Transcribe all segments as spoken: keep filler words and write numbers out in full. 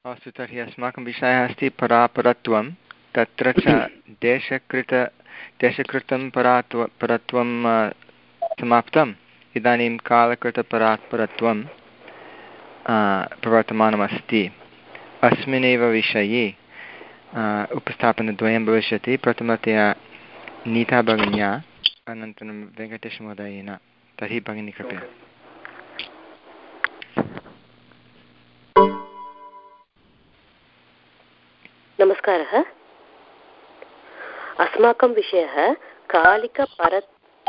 अस्तु, तर्हि अस्माकं विषयः अस्ति परापरत्वं। तत्र च देशकृत देशकृतं परात्व परत्वं समाप्तम्। इदानीं कालकृतपरात्परत्वं प्रवर्तमानमस्ति। अस्मिन्नेव विषये उपस्थापनद्वयं भविष्यति, प्रथमतया नीता भगिन्या, अनन्तरं वेङ्कटेशमहोदयेन। तर्हि भगिनी कृपया। नमस्कारः। अस्माकं विषयः कालिकपरत्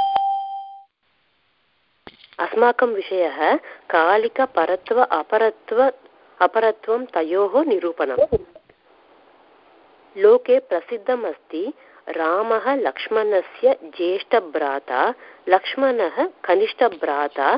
अस्माकं विषयः कालिकपरत्व अपरत्व अपरत्वं तयोः निरूपणम्। लोके प्रसिद्धम् अस्ति रामः लक्ष्मणस्य ज्येष्ठभ्राता, लक्ष्मणः कनिष्ठभ्राता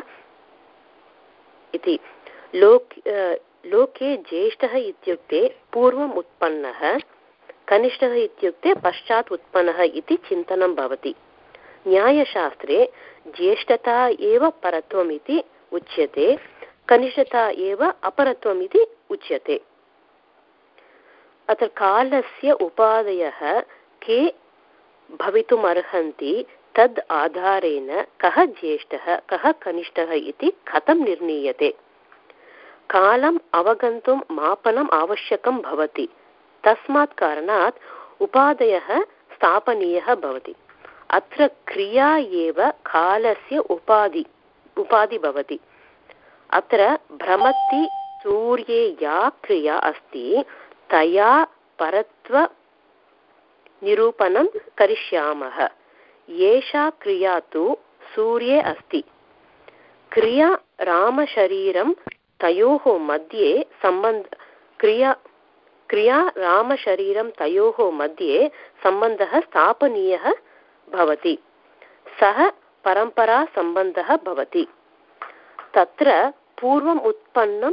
इति। लोक लोके ज्येष्ठः इत्युक्ते पूर्वम् उत्पन्नः, कनिष्ठः इत्युक्ते पश्चात् उत्पन्नः इति चिन्तनं भवति। न्यायशास्त्रे ज्येष्ठता एव परत्वम् इति उच्यते, कनिष्ठता एव अपरत्वम् इति उच्यते। अत्र कालस्य उपादयः के भवितुमर्हन्ति, तद् आधारेण कः ज्येष्ठः कः कनिष्ठः इति कथं निर्णीयते। कालम् अवगन्तुं मापनम् आवश्यकं भवति। तस्मात् कारणात् उपादयः स्थापनीयः भवति। अत्र क्रिया एव कालस्य उपाधि उपाधि भवति। अत्र भ्रमति सूर्ये या क्रिया अस्ति तया परत्व निरूपणं करिष्यामः। एषा क्रिया तु सूर्ये अस्ति। क्रिया रामशरीरं तयोः मध्ये सम्बन्ध क्रिया क्रिया रामशरीरं तयोः मध्ये सम्बन्धः स्थापनीयः भवति। सः परम्परा सम्बन्धः भवति। तत्र पूर्वम् उत्पन्नं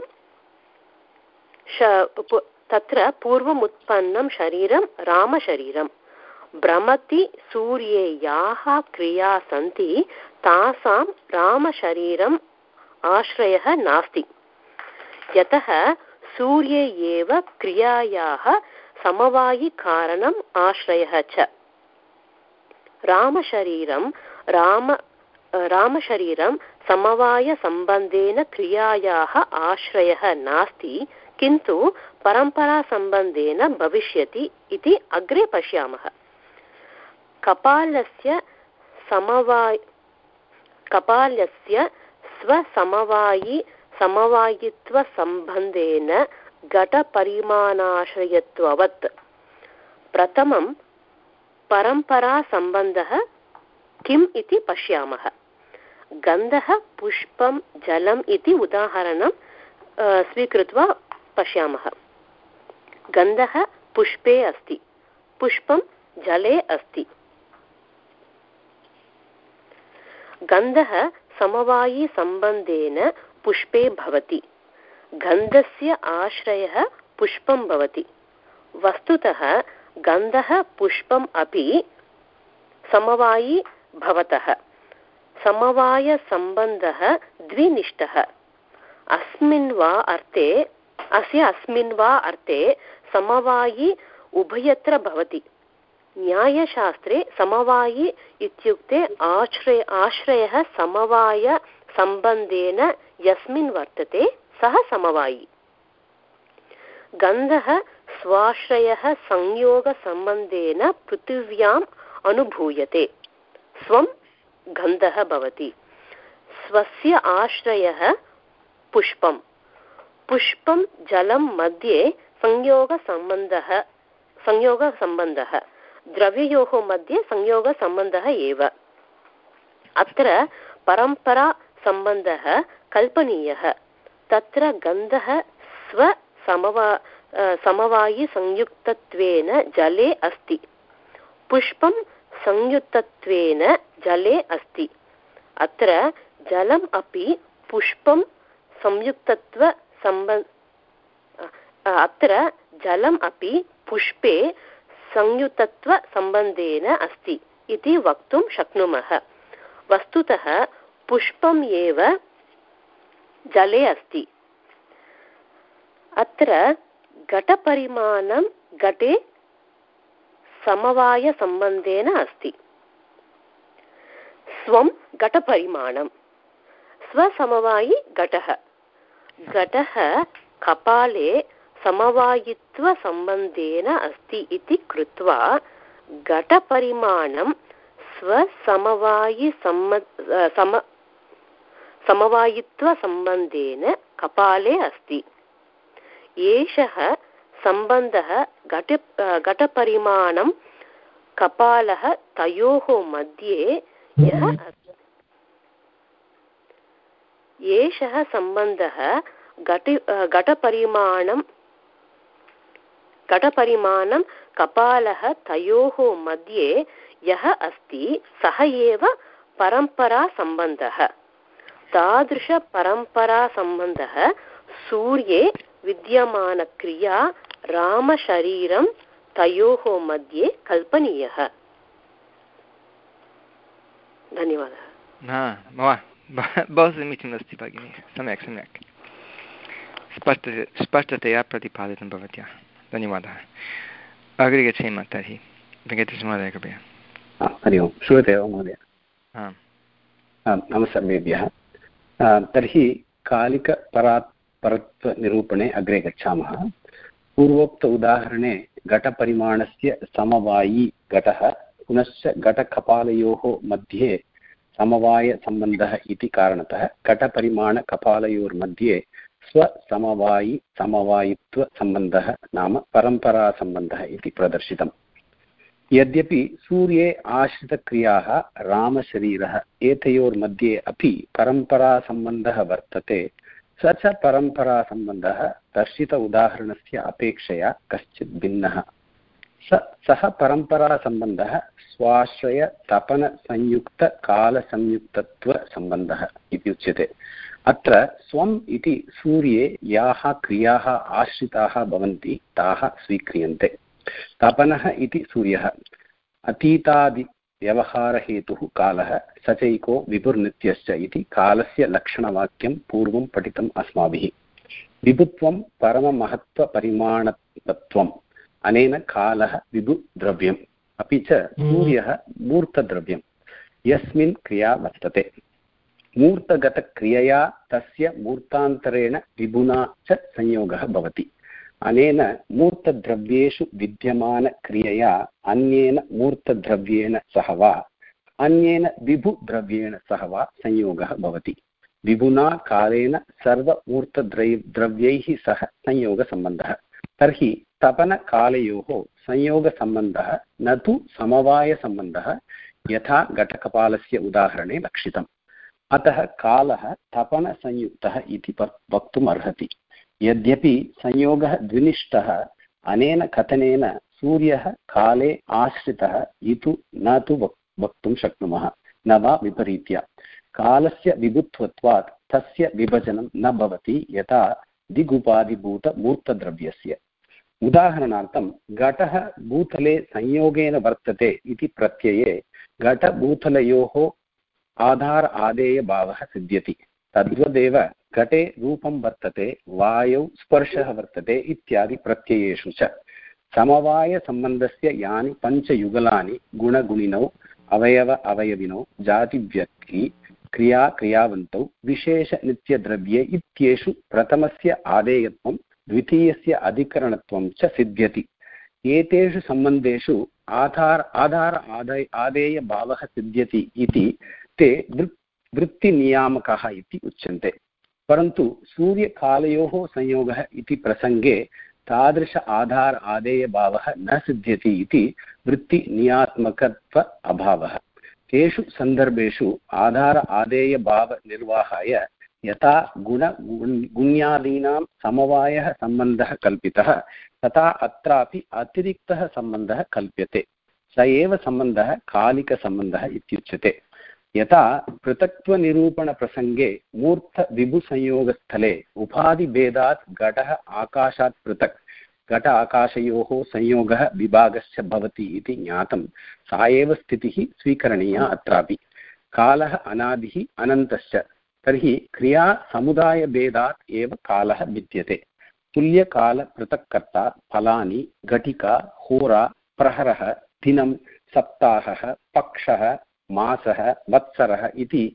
तत्र पूर्वम् उत्पन्नं शरीरं रामशरीरं। भ्रमति सूर्ये याः क्रिया सन्ति तासां रामशरीरम् आश्रयः नास्ति। यतः सूर्ये एव क्रियायाः समवायिकारणम् आश्रयः च। रामशरीरं राम रामशरीरं समवायसम्बन्धेन क्रियायाः आश्रयः नास्ति, किन्तु परम्परासम्बन्धेन भविष्यति इति अग्रे पश्यामः। कपालस्य समवाय कपालस्य स्वसमवायि समवायित्वसम्बन्धेन घटपरिमाणाश्रयत्ववत्। प्रथमं परम्परासम्बन्धः किम् इति पश्यामः। गन्धः पुष्पं जलम् इति उदाहरणं स्वीकृत्य पश्यामः। गन्धः पुष्पे अस्ति, पुष्पं जले अस्ति। गन्धः समवायिसम्बन्धेन पुष्पे भवति। गन्धस्य आश्रयः पुष्पं भवति। वस्तुतः गन्धः पुष्पम् अपि समवायी भवतः। समवायसम्बन्धः द्विनिष्ठः। अस्मिन् वा अर्थे अस्य अस्मिन् वा अर्थे समवायी उभयत्र भवति। न्यायशास्त्रे समवायी इत्युक्ते आश्रय आश्रयः समवायसम्बन्धेन यस्मिन् वर्तते सः समवायी। गन्धः स्वाश्रयः संयोगसम्बन्धेन पृथिव्याम् अनुभूयते, स्वं गन्धः भवति। स्वस्य आश्रयः पुष्पं। पुष्पं जलं मध्ये संयोगसम्बन्धः संयोगसम्बन्धः द्रव्ययोः मध्ये संयोगसम्बन्धः एव। अत्र परम्परासम्बन्धः कल्पनीयः। तत्र गन्धः स्वसमवा समवायिसंयुक्तत्वेन जले अस्ति। पुष्पं संयुक्तत्वेन जले अस्ति। अत्र जलम् अपि पुष्पं संयुक्तत्व सम्बन्ध अत्र जलम् अपि पुष्पे संयुक्तत्वसम्बन्धेन अस्ति इति वक्तुं शक्नुमः। वस्तुतः पुष्पम् एव जले अस्ति। अत्र घटपरिमाणं घटे समवायसम्बन्धेन अस्ति। स्वं घटपरिमाणं स्वसमवायि घटः घटः कपाले समवायित्वसम्बन्धेन अस्ति इति कृत्वा घटपरिमाणं स्वसमवायिसम्म सम समवायित्वसम्बन्धेन कपाले अस्ति। एषः सम्बन्धः घट घटपरिमाणं कपालः तयोः मध्ये यः एषः सम्बन्धः घट घटपरिमाणं घटपरिमाणं कपालः तयोः मध्ये यः अस्ति सः एव परम्परासम्बन्धः। तादृशपरम्परासम्बन्धः सूर्ये विद्यमानक्रिया रामशरीरं तयोः मध्ये कल्पनीयः। धन्यवादः। बहु समीचीनम् अस्ति भगिनि, सम्यक् सम्यक् स्पष्ट स्पष्टतया प्रतिपादितं भवत्या, धन्यवादः। अग्रे गच्छेम तर्हि वेङ्कटेशमहोदय कृपया। हरि ओं, श्रूयते वा महोदय? नमः सर्वेभ्यः। तर्हि कालिकपरात् परत्वनिरूपणे अग्रे गच्छामः। पूर्वोक्त उदाहरणे घटपरिमाणस्य समवायी घटः पुनश्च घटकपालयोः मध्ये समवायसम्बन्धः इति कारणतः घटपरिमाणकपालयोर्मध्ये स्वसमवायि समवायित्वसम्बन्धः नाम परम्परासम्बन्धः इति प्रदर्शितम्। यद्यपि सूर्ये आश्रितक्रियाः रामशरीरः एतयोर्मध्ये अपि परम्परासम्बन्धः वर्तते, स च परम्परासम्बन्धः दर्शित उदाहरणस्य अपेक्षया कश्चित् भिन्नः। स सः परम्परासम्बन्धः स्वाश्रयतपनसंयुक्तकालसंयुक्तत्वसम्बन्धः इति उच्यते। अत्र स्वम् इति सूर्ये याः क्रियाः आश्रिताः भवन्ति ताः स्वीक्रियन्ते। तपनः इति सूर्यः, अतीतादिव्यवहारहेतुः कालः, सचैको विभुर्नित्यश्च इति कालस्य लक्षणवाक्यं पूर्वं पठितम् अस्माभिः। विभुत्वं परममहत्त्वपरिमाणत्वम्, अनेन कालः विभुद्रव्यम्, अपि च सूर्यः मूर्तद्रव्यं यस्मिन् क्रिया वर्तते। मूर्तगतक्रियया तस्य मूर्तान्तरेण विभुना च संयोगः भवति। अनेन मूर्तद्रव्येषु विद्यमानक्रियया अन्येन मूर्तद्रव्येण सह वा अन्येन विभुद्रव्येण सह वा संयोगः भवति। विभुना कालेन सर्वमूर्तद्रव्यैः सह संयोगसम्बन्धः। तर्हि तपनकालयोः संयोगसम्बन्धः न तु समवायसम्बन्धः यथा घटकपालस्य उदाहरणे लक्षितम्। अतः कालः तपनसंयुक्तः इति वक्तुम् अर्हति। यद्यपि संयोगः द्विनिष्ठः, अनेन कथनेन सूर्यः काले आश्रितः इति न तु वक्तुं शक्नुमः, न वा विपरीत्या। कालस्य विभुत्वत्वात् तस्य विभजनं न भवति यथा दिगुपादिभूतमूर्तद्रव्यस्य। उदाहरणार्थं घटः भूतले संयोगेन वर्तते इति प्रत्यये घटभूतलयोः आधार आदेयभावः सिद्ध्यति। तद्वदेव घटे रूपं वर्तते, वायौ स्पर्शः वर्तते इत्यादि प्रत्ययेषु च समवायसम्बन्धस्य यानि पञ्चयुगलानि गुणगुणिनौ अवयव अवयविनौ जातिव्यक्ति क्रिया क्रियावन्तौ विशेषनित्यद्रव्ये इत्येषु प्रथमस्य आदेयत्वं द्वितीयस्य अधिकरणत्वं च सिद्ध्यति। एतेषु सम्बन्धेषु आधार आधार आदय आदेयभावः सिद्ध्यति इति ते वृत्तिनियामकाः इति उच्यन्ते। परन्तु सूर्यकालयोः संयोगः इति प्रसङ्गे तादृश आधार आदेयभावः न सिद्ध्यति इति वृत्तिनियात्मकत्व अभावः। तेषु सन्दर्भेषु आधार आदेयभावनिर्वाहाय यथा गुण गुण्यादीनां समवायः सम्बन्धः कल्पितः, तथा अत्रापि अतिरिक्तः सम्बन्धः कल्प्यते। स एव सम्बन्धः कालिकसम्बन्धः इत्युच्यते। यथा पृथक्त्वनिरूपणप्रसङ्गे मूर्तविभुसंयोगस्थले उपाधिभेदात् घटः आकाशात् पृथक् घट आकाशयोः संयोगः विभागश्च भवति इति ज्ञातं, सा एव स्थितिः स्वीकरणीया अत्रापि। कालः अनादिः अनन्तश्च, तर्हि क्रिया समुदायभेदात् एव कालः भिद्यते। तुल्यकालपृथक्कर्ता फलानि घटिका होरा प्रहरः दिनं सप्ताहः पक्षः मासः वत्सरः इति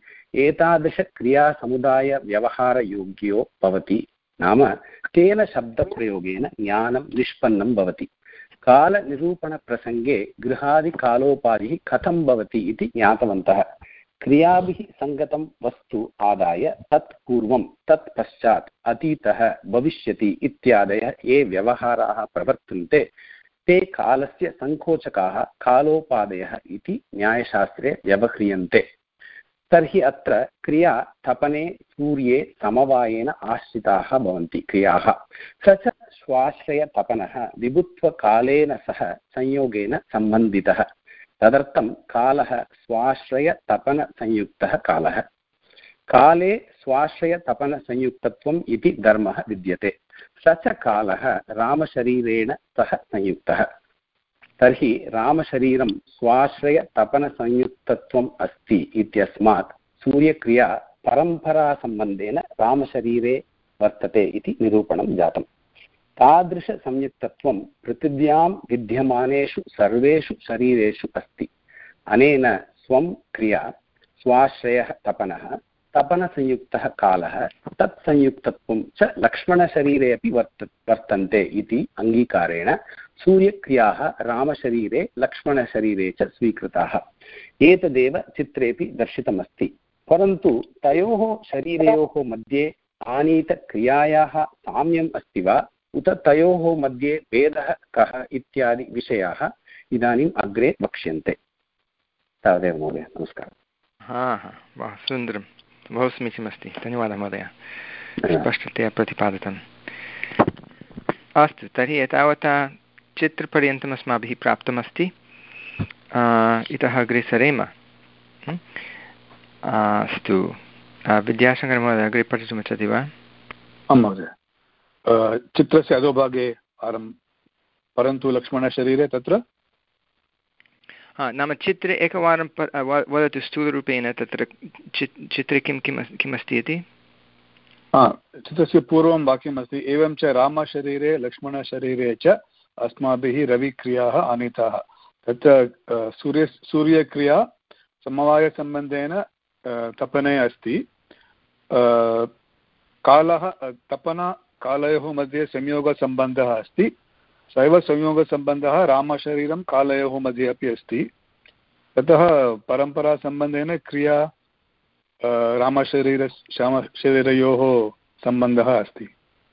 एतादृशक्रियासमुदायव्यवहारयोग्यो भवति। नाम तेन शब्दप्रयोगेन ज्ञानं निष्पन्नं भवति। कालनिरूपणप्रसङ्गे गृहादिकालोपाधिः कथं भवति इति ज्ञातवन्तः। क्रियाभिः सङ्गतं वस्तु आदाय तत् पूर्वं तत् पश्चात् अतीतः भविष्यति इत्यादयः ये व्यवहाराः प्रवर्तन्ते ते कालस्य सङ्कोचकाः कालोपादयः इति न्यायशास्त्रे व्यवह्रियन्ते। तर्हि अत्र क्रिया तपने सूर्ये समवायेन आश्रिताः भवन्ति क्रियाः। स च स्वाश्रयतपनः विभुत्वकालेन सह संयोगेन सम्बन्धितः। तदर्थं कालः स्वाश्रयतपनसंयुक्तः कालः। काले स्वाश्रयतपनसंयुक्तत्वम् इति धर्मः विद्यते। स च कालः रामशरीरेण सह संयुक्तः। तर्हि रामशरीरं स्वाश्रयतपनसंयुक्तत्वम् अस्ति इत्यस्मात् सूर्यक्रिया परम्परासम्बन्धेन रामशरीरे वर्तते इति निरूपणं जातम्। तादृशसंयुक्तत्वं पृथिव्यां विद्यमानेषु सर्वेषु शरीरेषु अस्ति। अनेन स्वं क्रिया स्वाश्रयः तपनः तपनसंयुक्तः कालः तत्संयुक्तत्वं च लक्ष्मणशरीरे अपि वर्त वर्तन्ते इति अङ्गीकारेण सूर्यक्रियाः रामशरीरे लक्ष्मणशरीरे च स्वीकृताः। एतदेव चित्रेपि दर्शितमस्ति। परन्तु तयोः शरीरयोः मध्ये आनीतक्रियायाः साम्यम् अस्ति वा उत तयोः मध्ये भेदः कः इत्यादि विषयाः इदानीम् अग्रे वक्ष्यन्ते। तावदेव महोदय, नमस्कारः। हा हा बहु सुन्दरं, बहु समीचीनमस्ति, धन्यवादः महोदय, स्पष्टतया प्रतिपादितम्। अस्तु, तर्हि एतावता चित्रपर्यन्तम् अस्माभिः प्राप्तमस्ति। इतः अग्रे सरेम। अस्तु, विद्याशङ्करमहोदय अग्रे पठितुमिच्छति वा? आं महोदय। चित्रस्य अधोभागे आरम् परन्तु लक्ष्मणशरीरे तत्र हा नाम चित्रे एकवारं वदतु स्थूलरूपेण तत्र चित्रे किं किम् किमस्ति इति। हा, चित्रस्य पूर्वं वाक्यमस्ति एवं च रामशरीरे लक्ष्मणशरीरे च अस्माभिः रविक्रियाः आनीताः। तत्र सूर्य सूर्यक्रिया समवायसम्बन्धेन तपने अस्ति। कालः तपन कालयोः मध्ये संयोगसम्बन्धः अस्ति। सैव संयोगसम्बन्धः रामशरीरं कालयोः मध्ये अपि अस्ति। ततः परम्परासम्बन्धेन क्रिया रामशरीर रामशरीरयोः सम्बन्धः अस्ति।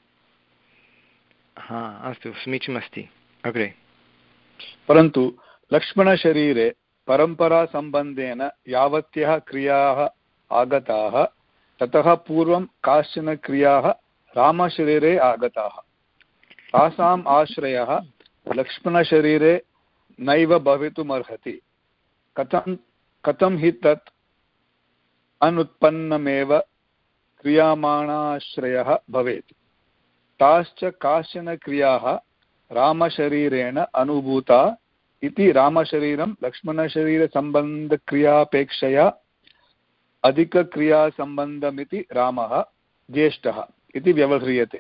हा अस्तु, समीचीनमस्ति। अग्रे परन्तु लक्ष्मणशरीरे परम्परासम्बन्धेन यावत्यः क्रियाः आगताः ततः पूर्वं काश्चन क्रियाः रामशरीरे आगताः। तासाम् आश्रयः लक्ष्मणशरीरे नैव भवितुमर्हति। कथं कथं हि तत् अनुत्पन्नमेव क्रियमाणाश्रयः भवेत्। ताश्च काश्चन क्रियाः रामशरीरेण अनुभूता इति रामशरीरं लक्ष्मणशरीरसम्बन्धक्रियापेक्षया अधिकक्रियासम्बन्धमिति रामः ज्येष्ठः इति व्यवह्रियते।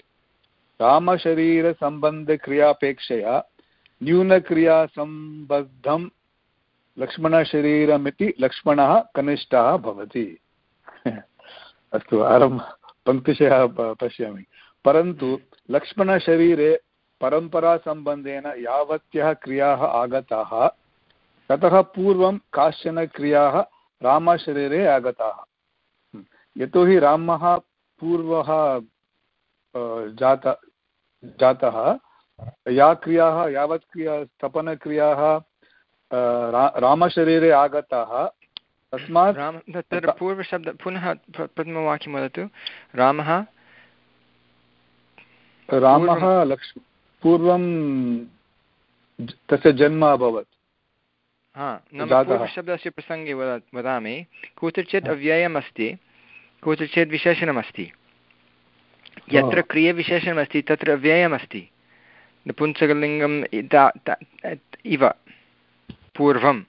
रामशरीरसम्बन्धक्रियापेक्षया न्यूनक्रियासम्बद्धं लक्ष्मणशरीरमिति लक्ष्मणः कनिष्ठः भवति। अस्तु, आरम्भ पङ्क्तिशः पश्यामि। परन्तु लक्ष्मणशरीरे परम्परासम्बन्धेन यावत्यः क्रियाः आगताः ततः पूर्वं काश्चन क्रियाः रामशरीरे आगताः। यतोहि रामः पूर्वः जात जातः या क्रियाः यावत् क्रिया तपनक्रियाः रा, रामशरीरे आगताः तस्मात् राम तत्र पूर्वशब्द पुनः प्रथमवाक्यं वदतु। रामः रामः लक्ष्म पूर्वं तस्य जन्म अभवत्। हा नाम पूर्वशब्दस्य प्रसङ्गे वद वदामि कुत्रचित् अव्ययम् अस्ति, कुत्रचित् विशेषणमस्ति। यत्र क्रियविशेषणमस्ति तत्र अव्ययमस्ति। नपुंसकलिङ्गम् इव पूर्वम्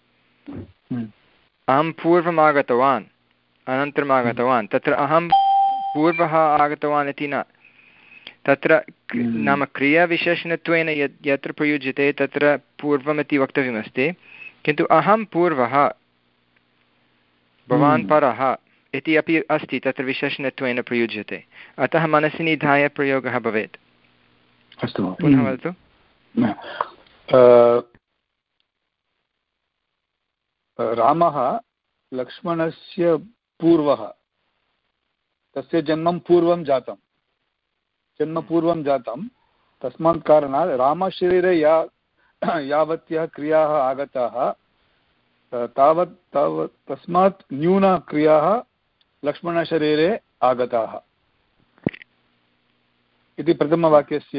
अहं पूर्वम् आगतवान् अनन्तरम् आगतवान्, तत्र अहं पूर्वः आगतवान् इति न। तत्र नाम क्रियाविशेषणत्वेन यत् यत्र प्रयुज्यते तत्र पूर्वमिति वक्तव्यमस्ति, किन्तु अहं पूर्वः भवान् परः इति अपि अस्ति, तत्र विशेषणत्वेन प्रयुज्यते, अतः मनसि निधाय प्रयोगः भवेत्। अस्तु, पुनः वदतु। रामः लक्ष्मणस्य पूर्वः, तस्य जन्मं पूर्वं जातं जन्म पूर्वं जातं तस्मात् कारणात् रामशरीरे या यावत्यः क्रियाः आगताः तावत् तावत् तस्मात् न्यूनक्रियाः लक्ष्मणशरीरे आगताः इति प्रथमवाक्यस्य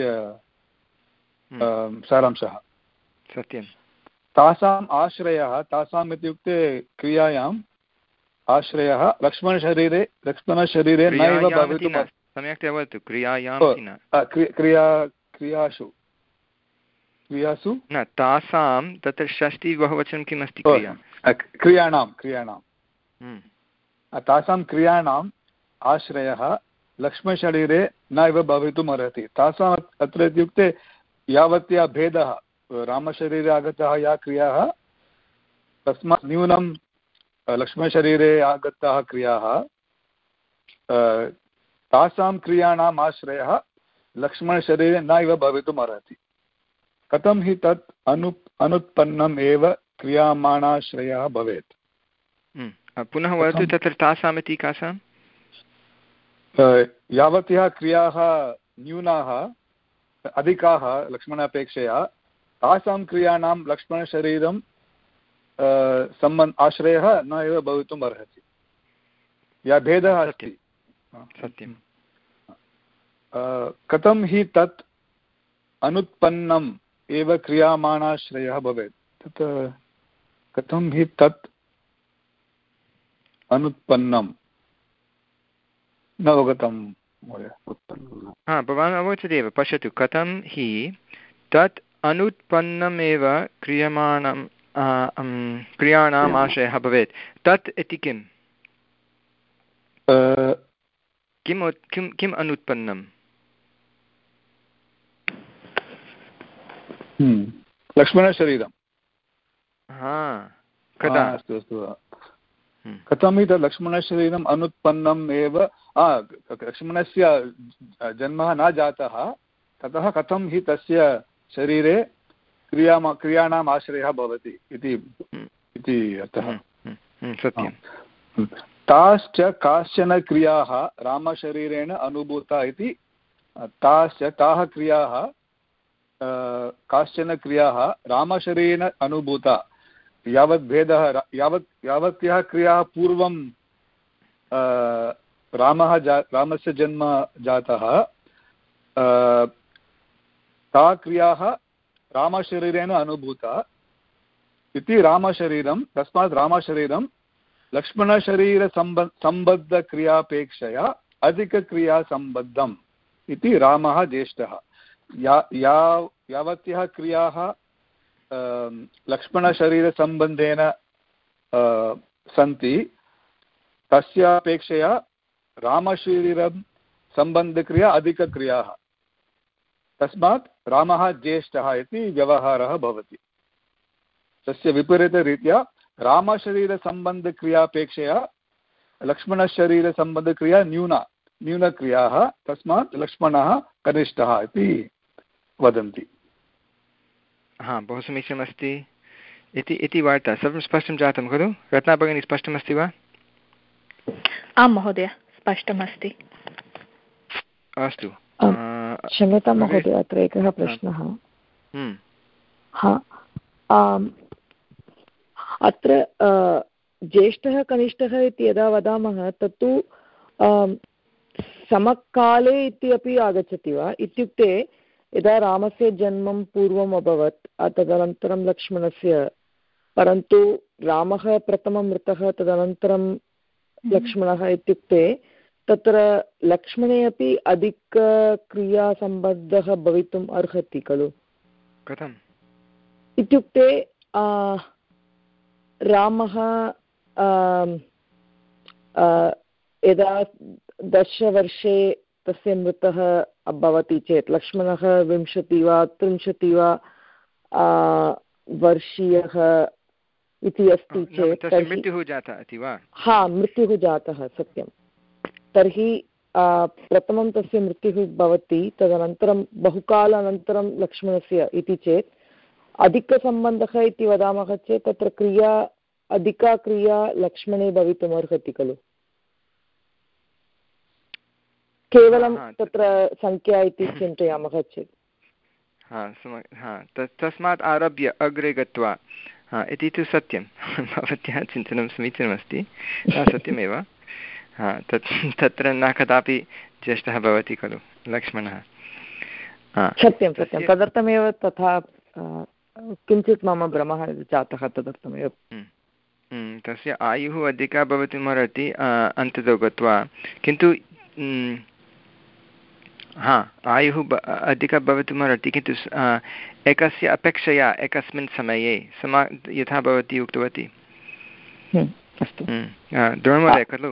सारांशः। सत्यं। तासाम् आश्रयः, तासाम् इत्युक्ते क्रियायाम् आश्रयः लक्ष्मणशरीरे लक्ष्मणशरीरे नैव भवितुम्। सम्यक्तया वदतु, क्रियायां क्रिया क्रियासु क्रियासु न, तासां तत्र षष्ठी बहुवचनं किम् अस्ति? क्रियाणां क्रियाणां तासां क्रियाणाम् आश्रयः लक्ष्मणशरीरे नैव भवितुम् अर्हति। तासाम् अत्र इत्युक्ते यावत्या भेदः रामशरीरे आगताः या क्रियाः तस्मात् न्यूनं लक्ष्मणशरीरे आगताः क्रियाः, तासां क्रियाणाम् आश्रयः लक्ष्मणशरीरे नैव भवितुम् अर्हति। कथं हि तत् अनु अनुत्पन्नम् एव क्रियामाणाश्रयः भवेत्। पुनः वदतु, तत्र तासाम् इति कासां? यावत्यः क्रियाः न्यूनाः अधिकाः लक्ष्मणापेक्षया तासां क्रियाणां लक्ष्मणशरीरं सम्बन्ध आश्रयः न एव भवितुम् अर्हति। या भेदः अस्ति। सत्यं। कथं हि तत् अनुत्पन्नम् एव क्रियामाणाश्रयः भवेत्। तत् कथं हि तत् अनुत्पन्नं न अवगतं महोदय। हा, भवान् अवगच्छति एव, पश्यतु, कथं हि तत् अनुत्पन्नमेव क्रियमाणं क्रियाणाम् आश्रयः भवेत्। तत् इति किम्? किम् किं किम् अनुत्पन्नं? लक्ष्मणशरीरं। हा, कदा? अस्तु अस्तु। कथं हि तत् लक्ष्मणशरीरम् अनुत्पन्नम् एव, लक्ष्मणस्य जन्मः न जातः, ततः कथं हि तस्य शरीरे क्रिया क्रियाणाम् आश्रयः भवति इति अर्थः। सत्यं। ताश्च काश्चन क्रियाः रामशरीरेण अनुभूता इति। ताश्च ताः क्रियाः काश्चन क्रियाः रामशरीरेण अनुभूता। यावत् भेदः यावत् यावत्यः क्रियाः पूर्वं रामः जा रामस्य जन्म जातः, ता क्रियाः रामशरीरेण अनुभूता इति रामशरीरं। तस्मात् रामशरीरं लक्ष्मणशरीरसम्ब सम्बद्धक्रियापेक्षया अधिकक्रियासम्बद्धम् इति रामः ज्येष्ठः। या या यावत्यः क्रियाः लक्ष्मणशरीरसम्बन्धेन सन्ति तस्यापेक्षया रामशरीरं सम्बन्धक्रिया अधिकक्रियाः, तस्मात् रामः ज्येष्ठः इति व्यवहारः भवति। तस्य विपरीतरीत्या रामशरीरसम्बन्धक्रियापेक्षया लक्ष्मणशरीरसम्बन्धक्रिया न्यूना न्यूनक्रियाः, तस्मात् लक्ष्मणः कनिष्ठः इति वदन्ति। हा, बहु समीचीनमस्ति इति इति वार्ता। सर्वं स्पष्टं जातं खलु? रत्ना भगिनी, स्पष्टमस्ति वा? आं महोदय, स्पष्टमस्ति। अस्तु, क्षम्यतां महोदय, अत्र एकः प्रश्नः। अत्र ज्येष्ठः कनिष्ठः इति यदा वदामः तत्तु समकाले इति अपि आगच्छति वा? इत्युक्ते यदा रामस्य जन्मं पूर्वम् अभवत् तदनन्तरं लक्ष्मणस्य, परन्तु रामः प्रथमं मृतः तदनन्तरं लक्ष्मणः, इत्युक्ते तत्र लक्ष्मणे अपि अधिकक्रियासम्बद्धः भवितुम् अर्हति खलु? कथम्? इत्युक्ते रामः यदा दशवर्षे तस्य मृतः भवति चेत् लक्ष्मणः विंशति वा त्रिंशति वा वर्षीयः इति अस्ति चेत् मृत्युः जातः इति वा? हा मृत्युः जातः सत्यं। तर्हि प्रथमं तस्य मृत्युः भवति, तदनन्तरं बहुकालानन्तरं लक्ष्मणस्य इति चेत् अधिकसम्बन्धः इति वदामः चेत् तत्र क्रिया अधिका क्रिया लक्ष्मणे भवितुमर्हति खलु, केवलं तत्र संख्या इति चिन्तयामः चेत्। तस्मात् आरभ्य अग्रे गत्वा इति तु सत्यं, भवत्याः चिन्तनं समीचीनमस्ति, सत्यमेव। हा तत् तत्र न कदापि ज्येष्ठः भवति खलु लक्ष्मणः। सत्यं सत्यं, तदर्थमेव तथा किञ्चित् मम भ्रमः जातः, तदर्थमेव। तस्य आयुः अधिका भवितुमर्हति अन्ततो गत्वा, किन्तु हा आयुः अधिका भवितुमर्हति, किन्तु एकस्य अपेक्षया एकस्मिन् समये समा यथा भवती उक्तवती। अस्तु द्रोणमहोदय खलु?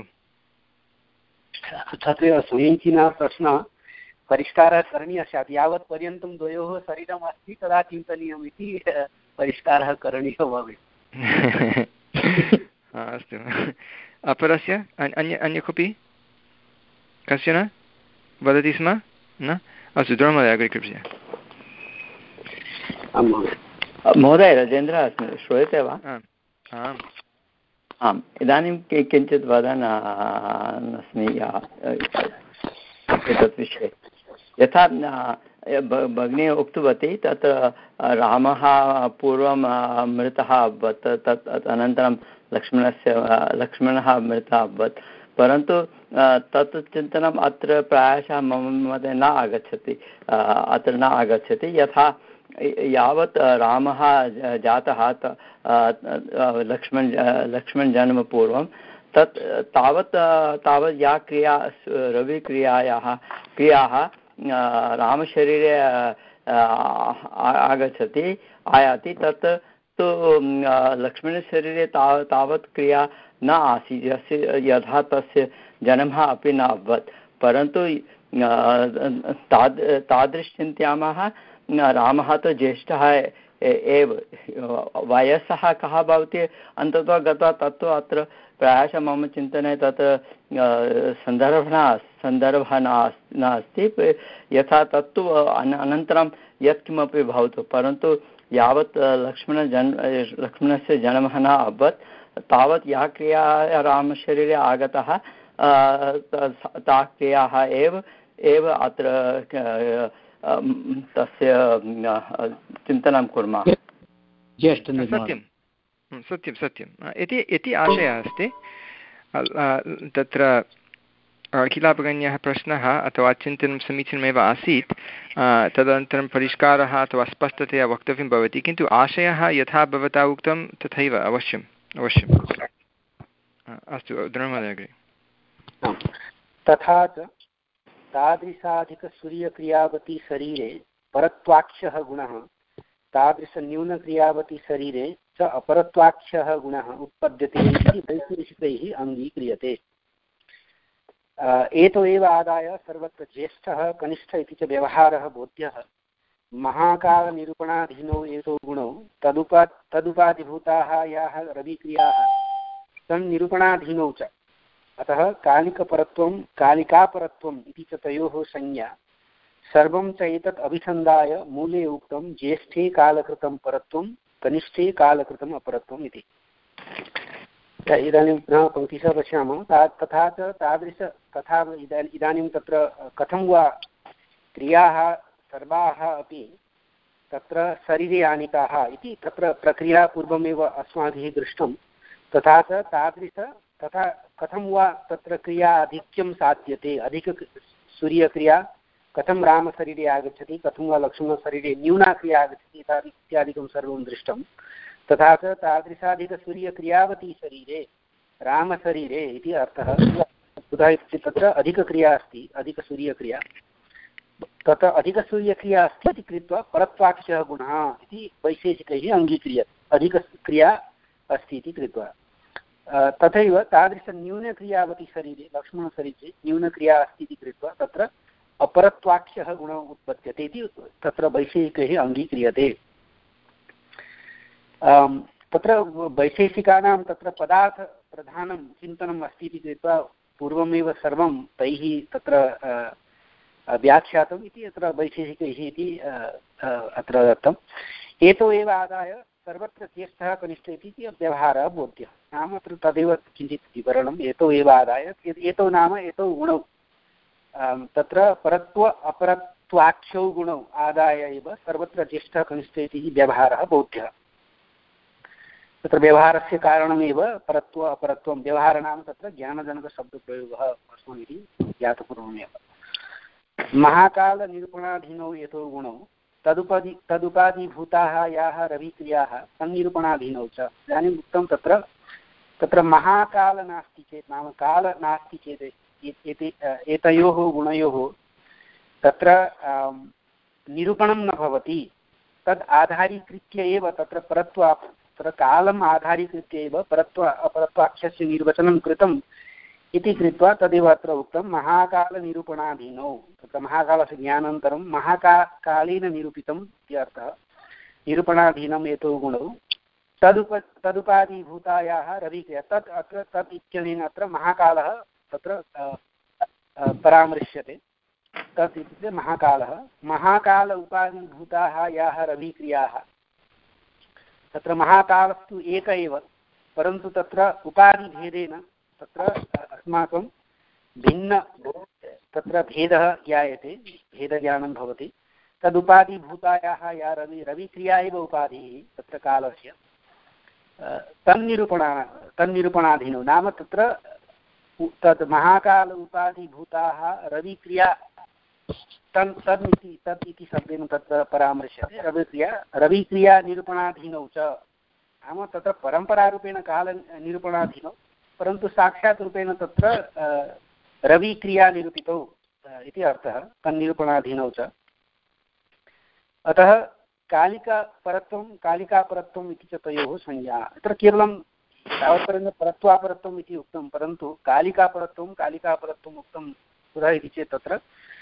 तत्रैव समीचीनः प्रश्नः। परिष्कारः करणीयः स्यात्, यावत् पर्यन्तं द्वयोः शरीरम् अस्ति तदा चिन्तनीयम् इति परिष्कारः करणीयः भवेत्। अस्तु, अपरस्य अन्य अन्य कोऽपि कश्चन वदति स्म न? अस्तु, द्रोणमहोदय अग्रे कृपया। महोदय राजेन्द्रः अस्मि, श्रूयते वा? आम् आम्, इदानीं किञ्चित् वदन् अस्मि एतत् विषये। यथा भगिनी उक्तवती तत् रामः पूर्वं मृतः अभवत्, तत् अनन्तरं लक्ष्मणस्य लक्ष्मणः मृतः अभवत्, परन्तु तत् चिन्तनम् अत्र प्रायशः मम मते न आगच्छति, अत्र न आगच्छति। यथा यावत् रामः जातः लक्ष्मण लक्ष्मणजन्मपूर्वं तत् तावत् तावत् या क्रिया रविक्रियायाः क्रियाः रामशरीरे आगच्छति आयाति, तत् तु लक्ष्मणशरीरे तावत् तावत् क्रिया न आसीत्, यस्य यथा तस्य जन्मः अपि न अभवत्। परन्तु ताद् तादृश चिन्तयामः, रामः तु ज्येष्ठः एव, वयसः कः भवति अन्ततः गत्वा तत्तु अत्र प्रायशः मम चिन्तने तत् सन्दर्भः सन्दर्भः नास्ति, यथा तत्तु अनन्तरं यत्किमपि भवतु, परन्तु यावत् लक्ष्मणजन्म लक्ष्मणस्य जन्मः न अभवत् तावत् या क्रिया रामशरीरे आगतः ता क्रियाः एव एव अत्र तस्य चिन्तनं कुर्मः। सत्यं सत्यं सत्यम् इति इति आशयः अस्ति। तत्र अखिलाभगिन्याः प्रश्नः अथवा चिन्तनं समीचीनमेव आसीत्, तदनन्तरं परिष्कारः अथवा स्पष्टतया वक्तव्यं भवति, किन्तु आशयः यथा भवता उक्तं तथैव अवश्यम् अवश्यम्। अस्तु, द्रोणमहोदय अग्रे। तथा च तादृशाधिकसूर्यक्रियावती शरीरे परत्वाक्षः गुणः तादृशन्यूनक्रियावती शरीरे च अपरत्वाक्षः गुणः उत्पद्यते इति वैशेषिकैः अङ्गीक्रियते। एतो एव आदाय सर्वत्र ज्येष्ठः कनिष्ठ इति च व्यवहारः बोध्यः। महाकालनिरूपणाधीनौ एतो गुणौ तदुपा तदुपाधिभूताः याः रविक्रियाः तन्निरूपणाधीनौ च। अतः कालिकपरत्वं कालिकापरत्वम् इति च तयोः संज्ञा। सर्वं च एतत् अभिसन्धाय मूले उक्तं ज्येष्ठे कालकृतं परत्वं कनिष्ठे कालकृतम् अपरत्वम् इति। इदानीं पुनः पङ्क्तिशः पश्यामः। तथा च तादृश तथा इदानीं तत्र कथं वा क्रियाः सर्वाः अपि तत्र शरीरे आनीताः इति तत्र प्रक्रिया पूर्वमेव अस्माभिः दृष्टं। तथा च तादृश तथा कथं वा तत्र क्रिया आधिक्यं साध्यते, अधिक सूर्यक्रिया कथं रामशरीरे आगच्छति, कथं वा लक्ष्मणशरीरे न्यूना क्रिया आगच्छति इत्यादिकं सर्वं दृष्टं। तथा च तादृशाधिकसूर्यक्रियावती शरीरे रामशरीरे इति अर्थः। कुतः इत्युक्ते तत्र अधिकक्रिया अस्ति, अधिकसूर्यक्रिया, तत्र अधिकसूर्यक्रिया अस्ति इति कृत्वा परत्वाक्षः गुणः इति वैशेषिकैः अङ्गीक्रियते, अधिकक्रिया अस्ति इति कृत्वा। तथैव तादृशन्यूनक्रियावती शरीरे लक्ष्मणशरीरे न्यूनक्रिया अस्ति इति कृत्वा तत्र अपरत्वाख्यः गुणः उत्पद्यते इति तत्र वैशेषिकैः अङ्गीक्रियते। तत्र वैशेषिकानां तत्र पदार्थप्रधानं चिन्तनम् अस्ति इति कृत्वा पूर्वमेव सर्वं तैः तत्र व्याख्यातम् इति अत्र वैशेषिकैः इति अत्र दत्तम्। एतो एव आदाय सर्वत्र ज्येष्ठः कनिष्ठः इति व्यवहारः बोध्यः। नाम अत्र तदेव किञ्चित् विवरणम्। एतो एव आदाय एतो नाम एतो गुणौ तत्र परत्व अपरत्वाख्यौ गुणौ आदाय एव सर्वत्र ज्येष्ठः कनिष्ठः इति व्यवहारः बोध्यः। तत्र व्यवहारस्य कारणमेव परत्व अपरत्वं। व्यवहारः नाम तत्र ज्ञानजनकशब्दप्रयोगः अस्माभिः ज्ञातपूर्वमेव। महाकालनिरूपणाधीनौ यतो गुणौ तदुपाधि तदुपाधिभूताः याः रविक्रियाः तन्निरूपणाधीनौ च। इदानीम् उक्तं तत्र तत्र महाकाल नास्ति चेत् नाम काल नास्ति चेत् एतयोः गुणयोः तत्र निरूपणं न भवति। तद् आधारीकृत्य एव तत्र परत्व तत्र कालम् आधारीकृत्य एव परत्व अपरत्वाख्यस्य निर्वचनं कृतम् इति कृत्वा तदेव अत्र उक्तं महाकालनिरूपणाधीनौ। तत्र महाकालस्य ज्ञानानन्तरं महाकालेन निरूपितम् इति अर्थः। निरूपणाधीनम् एतो गुणौ तदुप तदुपाधिभूतायाः रविक्रिया। तत् अत्र तत् इत्यनेन अत्र महाकालः तत्र परामृश्यते। तत् इत्युक्ते महाकालः। महाकाल उपाधिभूताः याः रविक्रियाः तत्र महाकालस्तु एक एव, परन्तु तत्र उपाधिभेदेन तत्र अस्माकं भिन्न तत्र भेदः ज्ञायते, भेदज्ञानं भवति। तदुपाधिभूतायाः या रवि रविक्रिया एव उपाधिः तत्र कालस्य तन्निरूपणा तन्निरूपणाधीनौ। नाम तत्र तद् महाकाल उपाधिभूताः रविक्रिया तन् तद् इति तत् इति शब्देन तत्र परामृश्यते। रविक्रिया रविक्रिया निरूपणाधीनौ च। नाम तत्र परम्परारूपेण कालनिरूपणाधीनौ, परन्तु साक्षात् रूपेण तत्र रविक्रिया निरूपितौ इति अर्थः। तन्निरूपणाधीनौ च। अतः कालिकापरत्वं कालिकापरत्वम् इति च तयोः संज्ञा। अत्र केवलं तावत्पर्यन्तं परत्वापरत्वम् इति उक्तं, परन्तु कालिकापरत्वं कालिकापरत्वम् उक्तं कुतः इति चेत् तत्र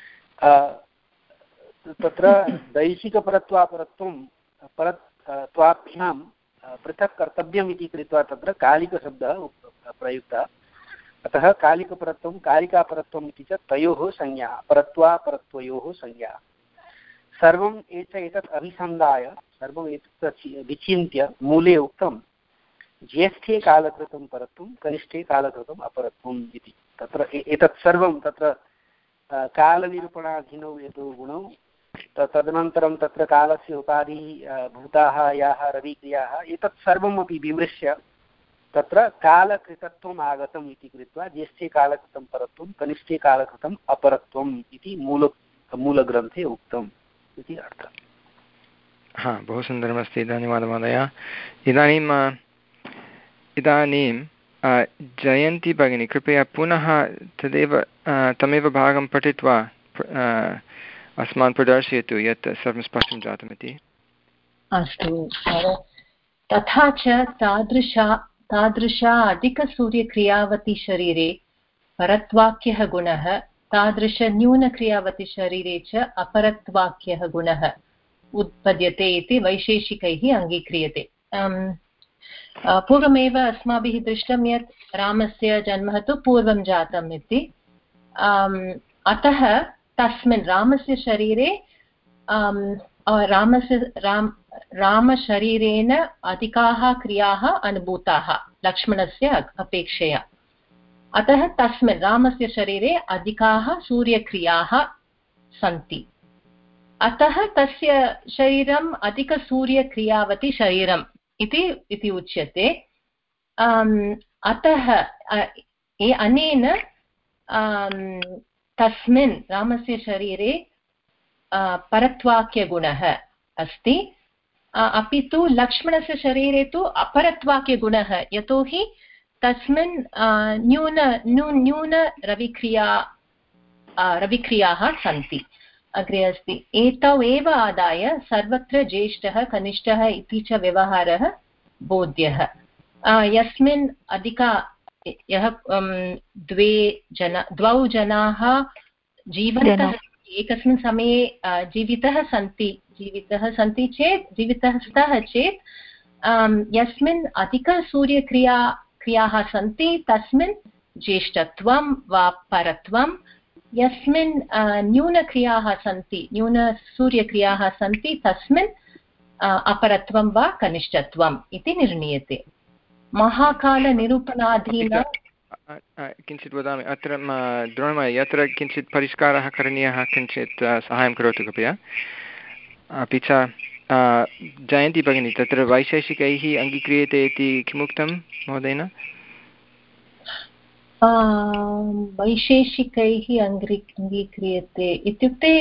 तत्र दैशिकपरत्वापरत्वं परत्वाभ्यां पृथक् कर्तव्यम् इति कृत्वा तत्र कालिकशब्दः प्रयुक्तः। अतः कालिकपरत्वं कालिकापरत्वम् इति च तयोः संज्ञा, परत्वापरत्वयोः संज्ञा। सर्वम् एष एतत् अभिसन्धाय सर्वम् एतत् विचिन्त्य मूले उक्तं ज्येष्ठे कालकृतं परत्वं कनिष्ठे कालकृतम् अपरत्वम् इति। तत्र एतत् सर्वं तत्र कालनिरूपणाधीनौ यतो गुणौ तदनन्तरं तत्र कालस्य उपाधिः भूताः याः रविक्रियाः एतत् सर्वमपि विमृश्य तत्र कालकृतत्वम् आगतम् इति कृत्वा ज्येष्ठे कालकृतं परत्वं कनिष्ठे कालकृतम् अपरत्वम् इति मूल मूलग्रन्थे उक्तम् इति अर्थः। हा, बहु सुन्दरमस्ति। धन्यवादः महोदय। इदानीम् इदानीं जयन्ती भगिनी कृपया पुनः तदेव तमेव भागं पठित्वा अस्मान् प्रदर्शयतु यत् सर्वं स्पष्टं जातमिति। अस्तु। तथा च तादृशा तादृशा अधिकसूर्यक्रियावति शरीरे परत्वाक्यः गुणः तादृशन्यूनक्रियावति शरीरे च अपरत्वाक्यः गुणः उत्पद्यते इति वैशेषिकैः अङ्गीक्रियते। पूर्वमेव अस्माभिः दृष्टं यत् रामस्य जन्म तु पूर्वं जातम् इति। अतः तस्मिन् रामस्य शरीरे रामस्य राम रामशरीरेण अधिकाः क्रियाः अनुभूताः लक्ष्मणस्य अपेक्षया। अतः तस्मिन् रामस्य शरीरे अधिकाः सूर्यक्रियाः सन्ति। अतः तस्य शरीरम् अधिकसूर्यक्रियावति शरीरम् इति इति उच्यते। अतः अनेन तस्मिन् रामस्य शरीरे परत्वाक्यगुणः अस्ति, अपि तु लक्ष्मणस्य शरीरे तु अपरत्वाक्यगुणः, यतोहि तस्मिन् न्यून न्यून रविक्रिया रविक्रियाः सन्ति। अग्रे अस्ति एतौ एव आदाय सर्वत्र ज्येष्ठः कनिष्ठः इति च व्यवहारः बोध्यः। यस्मिन् अधिका यः द्वे जना द्वौ जनाः जीवन्तः एकस्मिन् समये जीवितः सन्ति जीवितः सन्ति चेत् जीवितः स्तः चेत् यस्मिन् अधिकसूर्यक्रिया क्रियाः सन्ति तस्मिन् ज्येष्ठत्वं वा परत्वं, यस्मिन् न्यूनक्रियाः सन्ति न्यूनसूर्यक्रियाः सन्ति तस्मिन् अपरत्वं वा कनिष्ठत्वम् इति निर्णीयते। महाकालनिरूपणाधीन किञ्चित् वदामि अत्र द्रोणमय यत्र किञ्चित् परिष्कारः करणीयः किञ्चित् साहाय्यं करोतु कृपया। अपि च जयन्ती भगिनी तत्र वैशेषिकैः अङ्गीक्रियते इति किमुक्तं महोदयेन? वैशेषिकैः अङ्गी अङ्गीक्रियते इत्युक्ते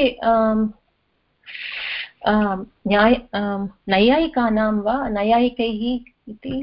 न्याय नैयायिकानां वा नैयायिकैः इति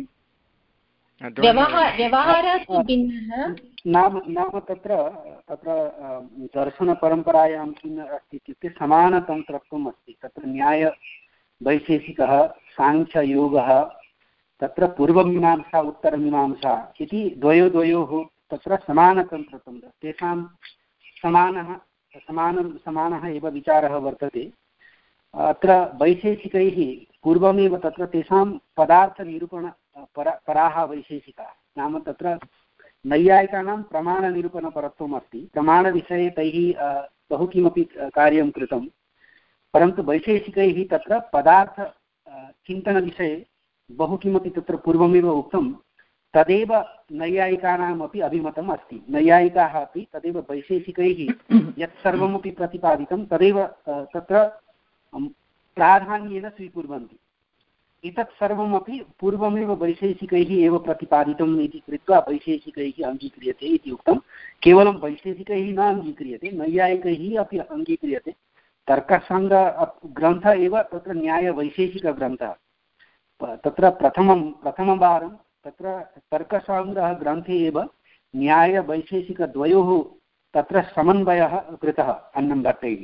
व्यवहारः तु भिन्नः। नाम नाम तत्र तत्र दर्शनपरम्परायां किम् अस्ति इत्युक्ते समानतन्त्रत्वम् अस्ति। तत्र न्यायवैशेषिकः साङ्ख्ययोगः तत्र पूर्वमीमांसा उत्तरमीमांसा इति द्वयो द्वयोः तत्र समानतन्त्रत्वं तेषां समानः समानं समानः एव विचारः वर्तते। अत्र वैशेषिकैः पूर्वमेव तत्र तेषां पदार्थनिरूपण पर पराः वैशेषिकाः नाम तत्र नैयायिकानां प्रमाणनिरूपणपरत्वम् अस्ति। प्रमाणविषये तैः बहु किमपि कार्यं कृतं, परन्तु वैशेषिकैः तत्र पदार्थ चिन्तनविषये बहु किमपि तत्र पूर्वमेव उक्तं। तदेव नैयायिकानामपि अभिमतम् अस्ति। नैयायिकाः अपि तदेव वैशेषिकैः यत् सर्वमपि प्रतिपादितं तदेव तत्र प्राधान्येन स्वीकुर्वन्ति। एतत् सर्वमपि पूर्वमेव वैशेषिकैः एव प्रतिपादितम् इति कृत्वा वैशेषिकैः अङ्गीक्रियते इति उक्तं। केवलं वैशेषिकैः न अङ्गीक्रियते, नैयायिकैः अपि अङ्गीक्रियते। तर्कसङ्ग्रहग्रन्थः एव तत्र न्यायवैशेषिकग्रन्थः। तत्र प्रथमं प्रथमवारं तत्र तर्कसङ्ग्रहग्रन्थे एव न्यायवैशेषिकद्वयोः तत्र समन्वयः कृतः अन्नम्भट्टैः।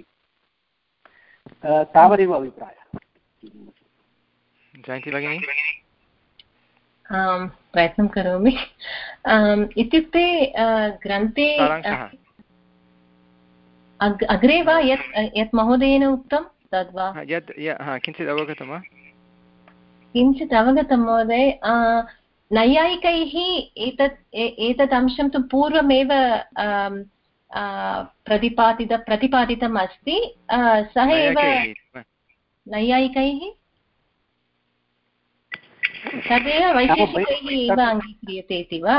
तावदेव अभिप्रायः। जयन्ती भगिनी प्रयत्नं करोमि। इत्युक्ते ग्रन्थे अग्रे वा यत् यत् महोदयेन उक्तं तद्वा यत् किञ्चित् अवगतं वा? किञ्चित् अवगतं महोदय। नैयायिकैः एतत् एतत् अंशं तु पूर्वमेव प्रतिपादित प्रतिपादितम् अस्ति। सः एव नैयायिकैः तदेव वैशेषिकैः एव अङ्गीक्रियते इति वा?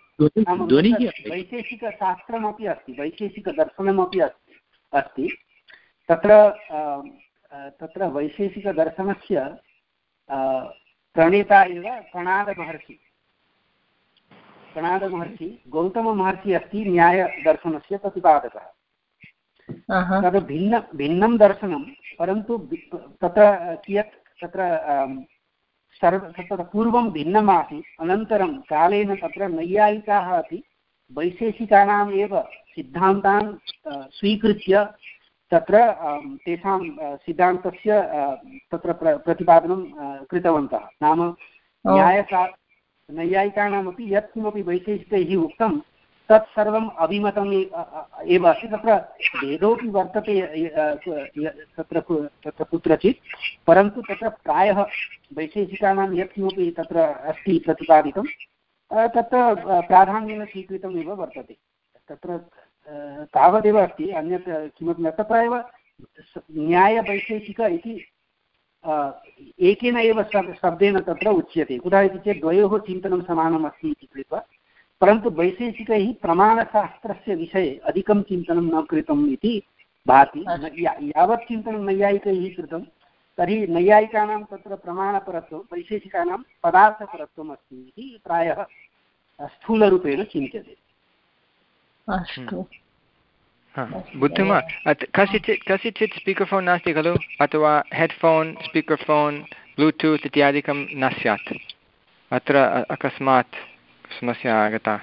वैशेषिकशास्त्रमपि अस्ति, वैशेषिकदर्शनमपि अस्ति अस्ति तत्र तत्र वैशेषिकदर्शनस्य प्रणेता एव कणादमहर्षि। कणादमहर्षि गौतममहर्षि अस्ति न्यायदर्शनस्य प्रतिपादकः। तद् भिन्न भिन्नं दर्शनं, परन्तु तत्र कियत् तत्र सर्व तत्र पूर्वं भिन्नम् आसीत्। अनन्तरं कालेन तत्र नैयायिकाः अपि वैशेषिकानाम् एव सिद्धान्तान् स्वीकृत्य तत्र तेषां सिद्धान्तस्य तत्र प्र प्रतिपादनं कृतवन्तः। नाम न्यायसा नैयायिकानामपि यत्किमपि वैशेषिकैः उक्तं तत्सर्वम् अभिमतम् एव अस्ति। तत्र भेदोऽपि वर्तते तत्र तत्र कुत्रचित्, परन्तु तत्र प्रायः वैशेषिकानां यत्किमपि तत्र अस्ति प्रतिपादितं तत्र प्राधान्येन स्वीकृतम् एव वर्तते। तत्र तावदेव अस्ति, अन्यत् किमपि न। तत्र एव न्यायवैशेषिक इति एकेन एव शब्देन तत्र उच्यते। कुतः इति चेत् द्वयोः चिन्तनं समानम् अस्ति इति कृत्वा, परन्तु वैशेषिकैः प्रमाणशास्त्रस्य विषये अधिकं चिन्तनं न कृतम् इति भाति। यावत् चिन्तनं नैयायिकैः कृतं तर्हि नैयायिकानां तत्र प्रमाणपरत्वं, वैशेषिकानां पदार्थपरत्वम् अस्ति इति प्रायः स्थूलरूपेण चिन्त्यते। अस्तु, बुद्धिं वा? कस्यचित् कस्यचित् स्पीकर् फोन् नास्ति खलु, अथवा हेड्फोन्, स्पीकर् फोन्, ब्लूटूत् इत्यादिकं न स्यात्। अत्र अकस्मात् समस्या आगता।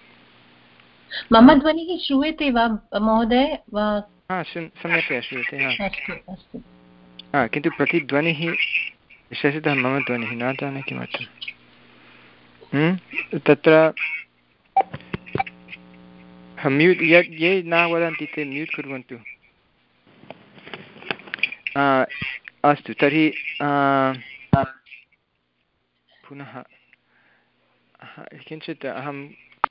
मम ध्वनिः श्रूयते वा महोदय? सम्यक्तया श्रूयते, किन्तु प्रतिध्वनिः विशेषतः मम ध्वनिः न जाने किमर्थं तत्र म्यूट् ये न वदन्ति ते म्यूट् कुर्वन्तु। अस्तु तर्हि पुनः किञ्चित् अहं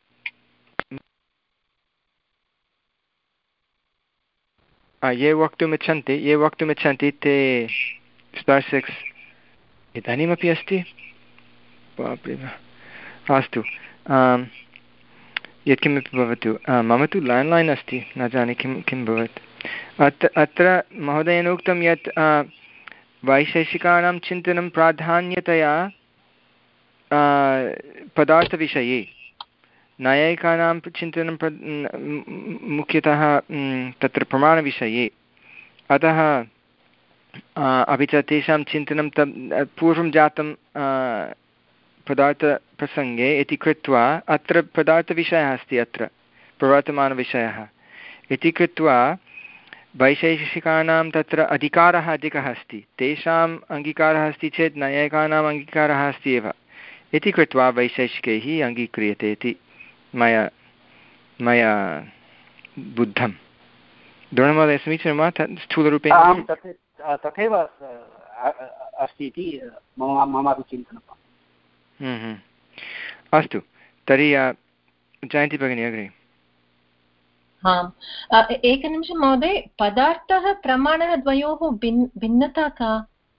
ये वक्तुमिच्छन्ति ये वक्तुमिच्छन्ति ते स्टार् सिक्स् इदानीमपि अस्ति अस्तु यत्किमपि भवतु मम तु लैण्ड् लैन् अस्ति न जाने किं किं भवति अत्र अत्र महोदयेन उक्तं यत् वैशेषिकाणां चिन्तनं प्राधान्यतया पदार्थविषये नैयायिकानां चिन्तनं मुख्यतः तत्र प्रमाणविषये अतः अपि च तेषां चिन्तनं तत् पूर्वं जातं पदार्थप्रसङ्गे इति कृत्वा अत्र पदार्थविषयः अस्ति अत्र प्रवर्तमानविषयः इति कृत्वा वैशेषिकानां तत्र अधिकारः अधिकः अस्ति तेषाम् अङ्गीकारः अस्ति चेत् नैयायिकानाम् अङ्गीकारः अस्ति एव इति कृत्वा वैशेषिकैः अङ्गीक्रियते इति मया मया बुद्धं द्रोणमहोदय समीचीनं वा तत् स्थूलरूपेण आं तथैव अस्ति इति मम ममापि चिन्तनम् अस्तु तर्हि जयन्ती भगिनी अग्रे आम् एकनिमिषं महोदय पदार्थः प्रमाणः द्वयोः भिन् भिन्नता का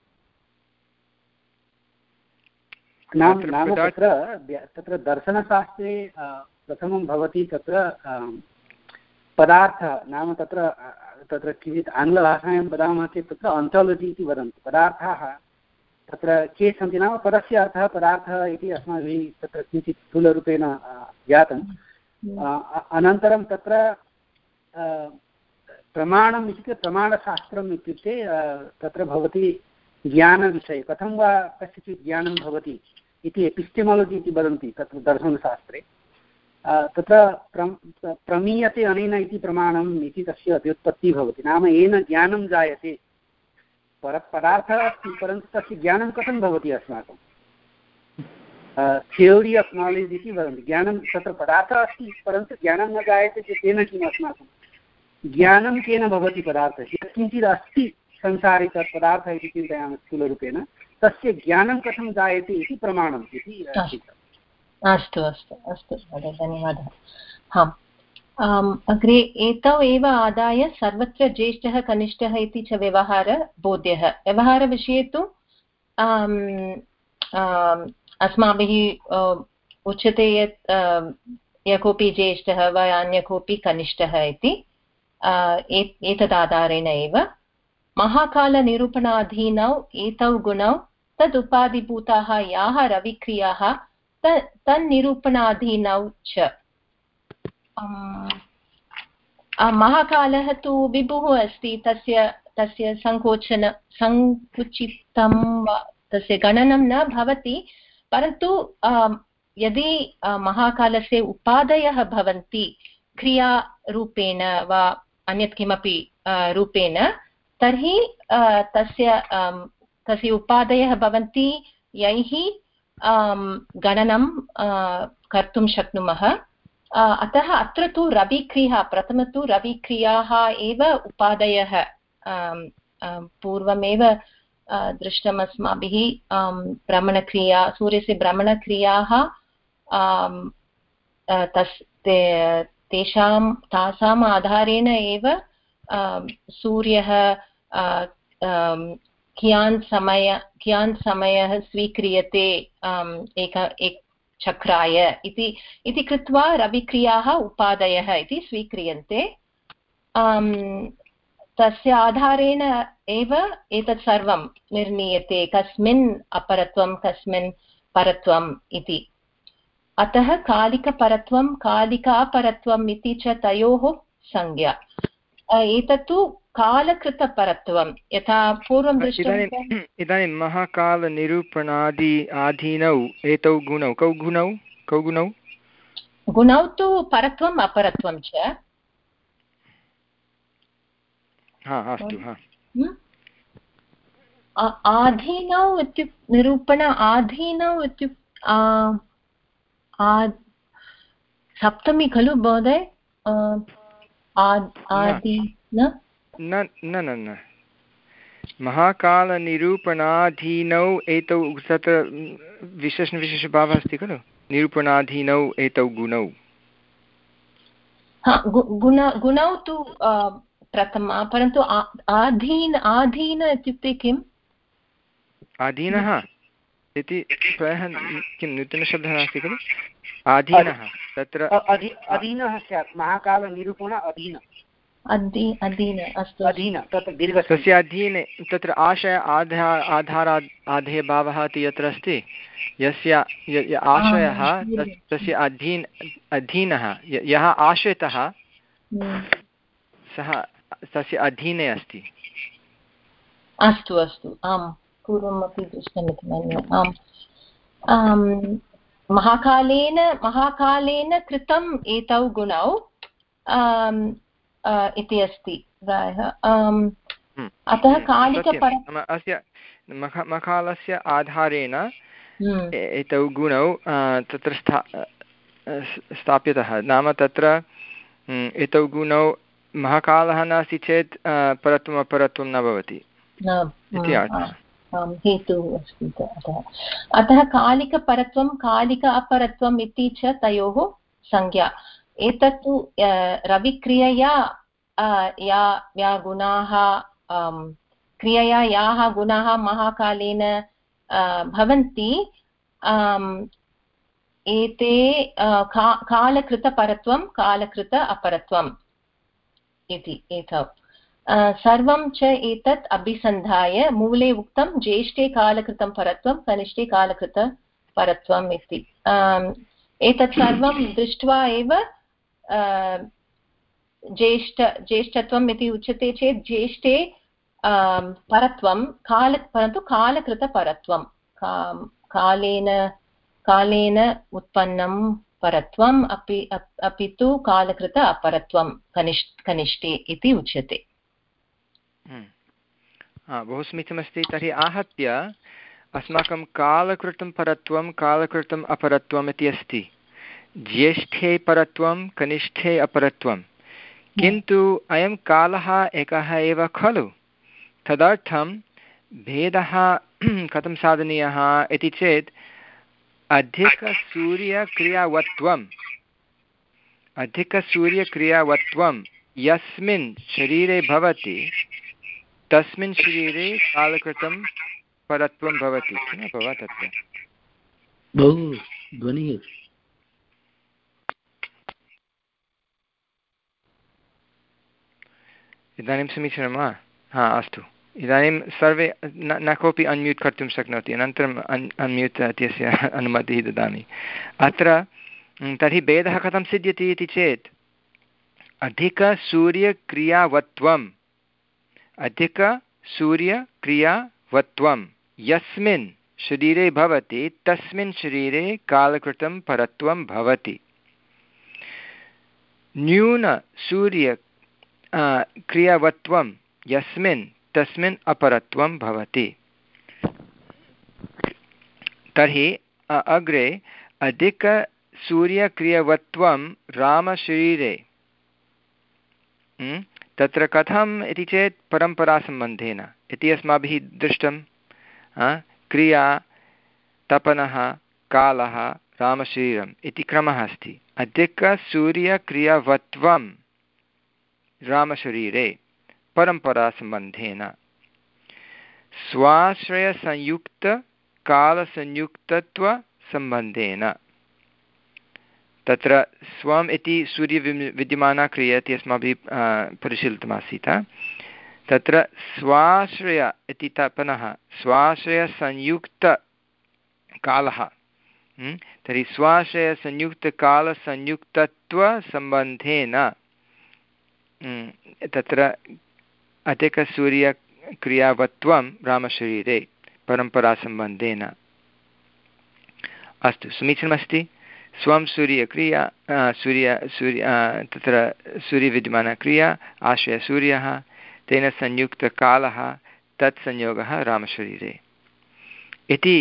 नाम नाम तत्र तत्र दर्शनशास्त्रे प्रथमं भवति तत्र पदार्थः नाम तत्र तत्र किञ्चित् आङ्ग्लभाषायां वदामः चेत् तत्र आन्टालजि इति वदन्ति पदार्थाः तत्र के सन्ति नाम पदस्य अर्थः पदार्थः इति अस्माभिः तत्र किञ्चित् स्थूलरूपेण ज्ञातम् अनन्तरं तत्र प्रमाणम् इत्युक्ते प्रमाणशास्त्रम् इत्युक्ते तत्र भवति ज्ञानविषये कथं वा कस्यचित् ज्ञानं भवति इति एपिस्टेमालजि इति वदन्ति तत्र दर्शनशास्त्रे तत्र प्रमीयते अनेन इति प्रमाणम् इति तस्य व्युत्पत्तिः भवति नाम येन ज्ञानं जायते पर पदार्थः अस्ति परन्तु तस्य ज्ञानं कथं भवति अस्माकं थियोरि आफ् नालेज् इति वदन्ति ज्ञानं तत्र पदार्थः अस्ति परन्तु ज्ञानं न जायते चेत् तेन किम् अस्माकं ज्ञानं केन भवति पदार्थः यत्किञ्चित् अस्ति संसारे तत् पदार्थः इति चिन्तयामः स्थूलरूपेण तस्य ज्ञानं कथं जायते इति प्रमाणम् इति अस्तु अस्तु अस्तु धन्यवादः आम् अग्रे एतौ एव आदाय सर्वत्र ज्येष्ठः कनिष्ठः इति च व्यवहारः बोध्यः व्यवहारविषये तु अस्माभिः उच्यते यत् यः कोऽपि ज्येष्ठः वा अन्य कोऽपि कनिष्ठः इति एतदाधारेण एव महाकालनिरूपणाधीनौ एतौ गुणौ तदुपाधिभूताः याः रविक्रियाः तन्निरूपणाधीनौ च महाकालः तु विभुः अस्ति तस्य तस्य सङ्कोचन सङ्कुचितं तस्य गणनं न भवति परन्तु यदि महाकालस्य उपादयः भवन्ति क्रियारूपेण वा अन्यत् किमपि रूपेण तर्हि तस्य तस्य उपादयः भवन्ति यैः गणनं कर्तुं शक्नुमः अतः अत्र तु रविक्रिया प्रथमं तु रविक्रियाः एव उपादयः पूर्वमेव दृष्टम् अस्माभिः भ्रमणक्रिया सूर्यस्य भ्रमणक्रियाः तस् तेषां तासाम् आधारेण एव सूर्यः कियान् समय कियान् समयः स्वीक्रियते एक एक चक्राय इति इति कृत्वा रविक्रियाः उपादयः इति स्वीक्रियन्ते तस्य आधारेण एव एतत् सर्वं निर्णीयते कस्मिन् अपरत्वं कस्मिन् परत्वम् इति अतः कालिकपरत्वं कालिकापरत्वम् इति च तयोः संज्ञा एतत्तु कालकृतपरत्वं यथा पूर्वं दृष्टं इदानीं महाकालनिरूपणादि आधीनौ एतौ गुणौ कौ गुणौ कौ गुणौ गुणौ तु परत्वम् अपरत्वं च आधीनौ इत्युक्ते निरूपण आधीनौ इत्युक्ते सप्तमी खलु महोदय आदि न न न न महाकालनिरूपणाधीनौ एतौ तत्र विशेषणविशेषभावः अस्ति खलु निरूपणाधीनौ एतौ गुणौ गुण गुणौ तु प्रथमा परन्तु आधीन आधीन इत्युक्ते किम् अधीनः इति प्रायः किं नूतनशब्दः नास्ति खलु अधीनः तत्र अधीनः स्यात् महाकालनिरूपण अधीन अधीन अस्तु अधीन तत्र दीर्घ तस्य अधीने तत्र आशय आधा आधारात् आधेयभावः इति यत्र अस्ति यस्य आशयः तस्य अधीन अधीनः यः आश्रितः सः तस्य अधीने अस्ति अस्तु अस्तु आम् पूर्वमपि दृष्टमिति मन्ये आम् महाकालेन महाकालेन कृतम् एतौ गुणौ इति अस्ति प्रायः अतः कालिकपर अस्य मखालस्य आधारेण एतौ गुणौ तत्र स्था स्थाप्यतः नाम तत्र एतौ गुणौ महाकालः नास्ति चेत् परत्वम् अपरत्वं न भवति इति अर्थः हेतुः अस्ति अतः अतः कालिकपरत्वं कालिक अपरत्वम् इति च तयोः संज्ञा एतत्तु रविक्रियया या या गुणाः क्रियया याः गुणाः महाकालेन भवन्ति एते का कालकृतपरत्वं कालकृत अपरत्वम् इति एतौ सर्वं च एतत् अभिसन्धाय मूले उक्तं ज्येष्ठे कालकृतं परत्वं कनिष्ठे कालकृतपरत्वम् इति एतत् सर्वं दृष्ट्वा एव ज्येष्ठ ज्येष्ठत्वम् इति उच्यते चेत् ज्येष्ठे परत्वं काल परन्तु कालकृतपरत्वं कालेन कालेन उत्पन्नं परत्वम् अपि अपि तु कालकृत अपरत्वं कनिष्ठ कनिष्ठे इति उच्यते बहु समीचीनमस्ति तर्हि आहत्य अस्माकं कालकृतं परत्वं कालकृतम् अपरत्वम् इति अस्ति ज्येष्ठे परत्वं कनिष्ठे अपरत्वं किन्तु अयं कालः एकः एव खलु तदर्थं भेदः कथं साधनीयः इति चेत् अधिकसूर्यक्रियावत्वम् अधिकसूर्यक्रियावत्वं यस्मिन् शरीरे भवति तस्मिन् शरीरे कालकृतं परत्वं भवति किम् अभवत् तत्र बहु ध्वनिः इदानीं समीचीनं वा हा अस्तु इदानीं सर्वे न न कोऽपि अन्म्यूट् कर्तुं शक्नोति अनन्तरम् अन् अन्म्यूट् इत्यस्य अनुमतिः ददामि अत्र तर्हि भेदः कथं सिद्ध्यति इति चेत् अधिकसूर्यक्रियावत्वम् अधिकसूर्यक्रियावत्वं यस्मिन् शरीरे भवति तस्मिन् शरीरे कालकृतं परत्वं भवति न्यूनसूर्य क्रियावत्वं यस्मिन् तस्मिन् अपरत्वं भवति तर्हि अग्रे अधिकसूर्यक्रियवत्वं रामशरीरे तत्र कथम् इति चेत् परम्परासम्बन्धेन इति अस्माभिः दृष्टं क्रिया तपनः कालः रामशरीरम् इति क्रमः अस्ति अधिकसूर्यक्रियवत्वं रामशरीरे परम्परासम्बन्धेन स्वाश्रयसंयुक्तकालसंयुक्तत्वसम्बन्धेन तत्र स्वम् इति सूर्यवि विद्यमाना क्रिया इति अस्माभिः परिशीलितमासीत् तत्र स्वाश्रय इति तपनः स्वाश्रयसंयुक्तकालः तर्हि स्वाश्रयसंयुक्तकालसंयुक्तत्वसम्बन्धेन तत्र अधिकसूर्यक्रियावत्वं रामशरीरे परम्परासम्बन्धेन अस्तु समीचीनमस्ति स्वं सूर्यक्रिया सूर्य सूर्य तत्र सूर्यविद्यमानक्रिया आश्रयसूर्यः तेन संयुक्तकालः तत्संयोगः रामशरीरे इति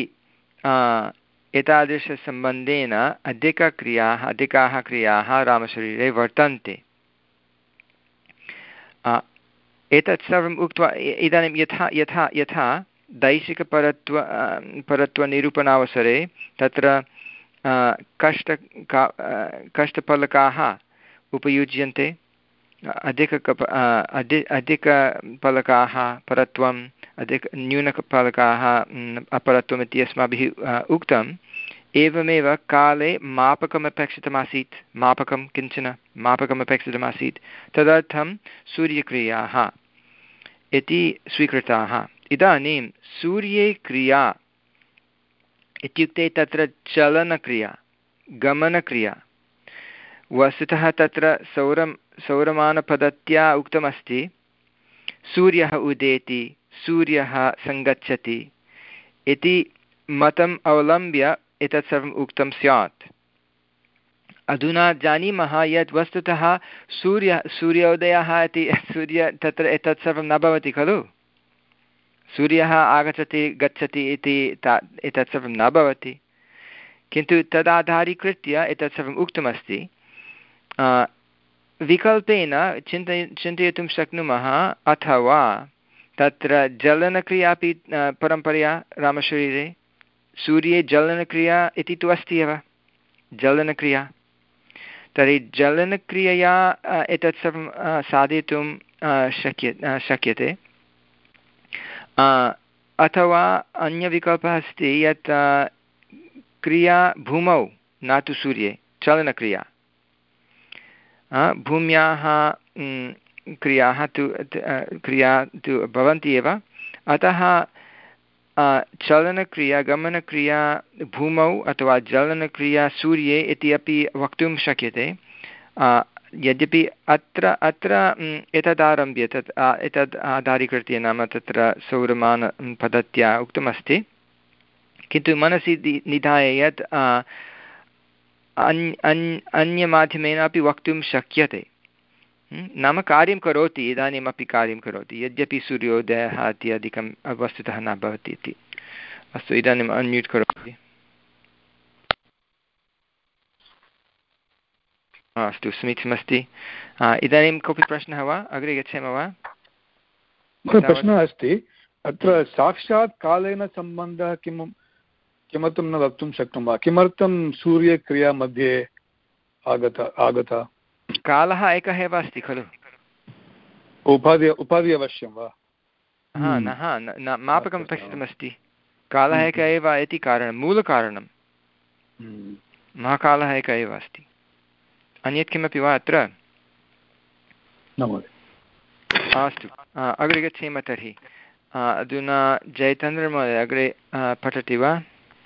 एतादृशसम्बन्धेन अधिकक्रियाः अधिकाः क्रियाः रामशरीरे वर्तन्ते एतत् सर्वम् उक्त्वा इदानीं यथा यथा यथा दैशिकपरत्व परत्वनिरूपणावसरे तत्र कष्ट कष्टफलकाः उपयुज्यन्ते, अधिककप अधि अधिकफलकाः परत्वम्, अधिक न्यूनफलकाः अपरत्वम् इति अस्माभिः उक्तम्। एवमेव काले मापकमपेक्षितमासीत्, मापकं किञ्चन मापकमपेक्षितमासीत्, तदर्थं सूर्यक्रियाः इति स्वीकृताः। इदानीं सूर्ये क्रिया इत्युक्ते तत्र चलनक्रिया, गमनक्रिया। वस्तुतः तत्र सौरं सौरमानपद्धत्या उक्तमस्ति सूर्यः उदेति, सूर्यः सङ्गच्छति इति मतम् अवलम्ब्य एतत् सर्वम् उक्तं स्यात्। अधुना जानीमः यत् वस्तुतः सूर्य सूर्योदयः इति सूर्य तत्र एतत् सर्वं न भवति खलु। सूर्यः आगच्छति गच्छति इति ता एतत् सर्वं न भवति, किन्तु तदाधारीकृत्य एतत् सर्वम् उक्तमस्ति। विकल्पेन चिन्तय चिन्तयितुं शक्नुमः, अथवा तत्र जलनक्रिया अपि परम्परया रामशरीरे, सूर्ये जलनक्रिया इति तु अस्ति एव, जलनक्रिया। तर्हि जलनक्रियया एतत् सर्वं साधयितुं शक्य शक्यते। अथवा अन्यविकल्पः अस्ति यत् क्रिया भूमौ न तु सूर्ये, चलनक्रिया। भूम्याः क्रियाः तु क्रिया तु भवन्ति एव, अतः चलनक्रिया गमनक्रिया भूमौ अथवा जलनक्रिया सूर्ये इति अपि वक्तुं शक्यते। यद्यपि अत्र अत्र एतदारभ्य तत् एतद् आधारीकृत्य नाम तत्र सौरमानपद्धत्या उक्तमस्ति, किन्तु मनसि निधाय यत् अन्य अन्य अन्यमाध्यमेन अपि वक्तुं शक्यते, नाम कार्यं करोति, इदानीमपि कार्यं करोति, यद्यपि सूर्योदयः इत्यादिकं वस्तुतः न भवति इति। अस्तु, इदानीम् अन्म्यूट् करोति। अस्तु, समीचीनमस्ति। इदानीं कोऽपि प्रश्नः वा, अग्रे गच्छेम वा? प्रश्नः अस्ति अत्र, साक्षात् कालेन सम्बन्धः किं किमर्थं न वक्तुं शक्नुमः? किमर्थं सूर्यक्रिया मध्ये आगता आगता? कालः एकः एव अस्ति खलु। उपाधि उपाधि अवश्यं वा? हा न हा न मापकम् अपेक्षितमस्ति। कालः एकः एव इति कारणं, मूलकारणं। महाकालः एकः एव अस्ति। अन्यत् किमपि वा अत्र? अस्तु, अग्रे गच्छेम तर्हि। अधुना जयचन्द्रमहोदय अग्रे पठति वा?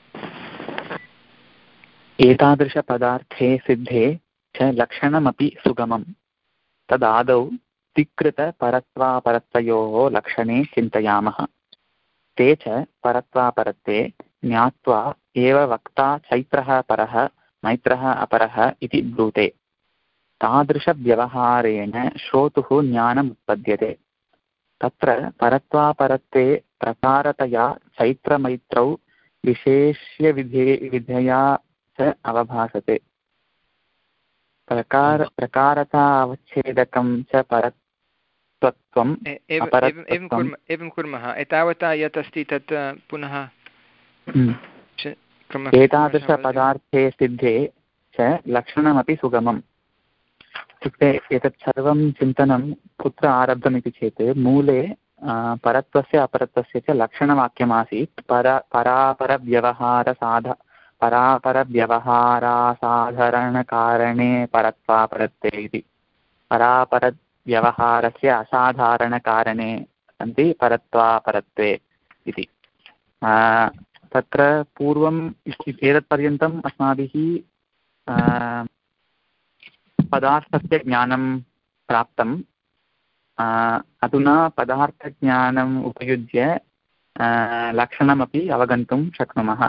एतादृशपदार्थे सिद्धे च लक्षणमपि सुगमं तदादौ तिकृतपरत्वापरत्वयोः लक्षणे चिन्तयामः। ते च परत्वापरत्वे ज्ञात्वा एव वक्ता चैत्रः परः मैत्रः अपरः इति ब्रूते। तादृशव्यवहारेण श्रोतुः ज्ञानमुत्पद्यते। तत्र परत्वापरत्वे प्रकारतया चैत्रमैत्रौ विशेष्यविधे विधया च अवभासते। प्रकार प्रकारता अवच्छेदकं च परत्वत्वम् अपरत्वत्वम्। एवं कुर्मः, एतावता यत् अस्ति तत् पुनः। एतादृशपदार्थे सिद्धे च लक्षणमपि सुगमम्। इत्युक्ते एतत् सर्वं चिन्तनं कुत्र आरब्धमिति चेत् मूले परत्वस्य अपरत्वस्य च लक्षणवाक्यमासीत्। पर परापरव्यवहारसाध परापरव्यवहारासाधारणकारणे परत्वापरत्वे इति। परापरव्यवहारस्य असाधारणकारणे सन्ति परत्वापरत्वे इति। तत्र पूर्वम् एतत्पर्यन्तम् अस्माभिः पदार्थस्य ज्ञानं प्राप्तम्। अधुना पदार्थज्ञानम् उपयुज्य लक्षणमपि अवगन्तुं शक्नुमः।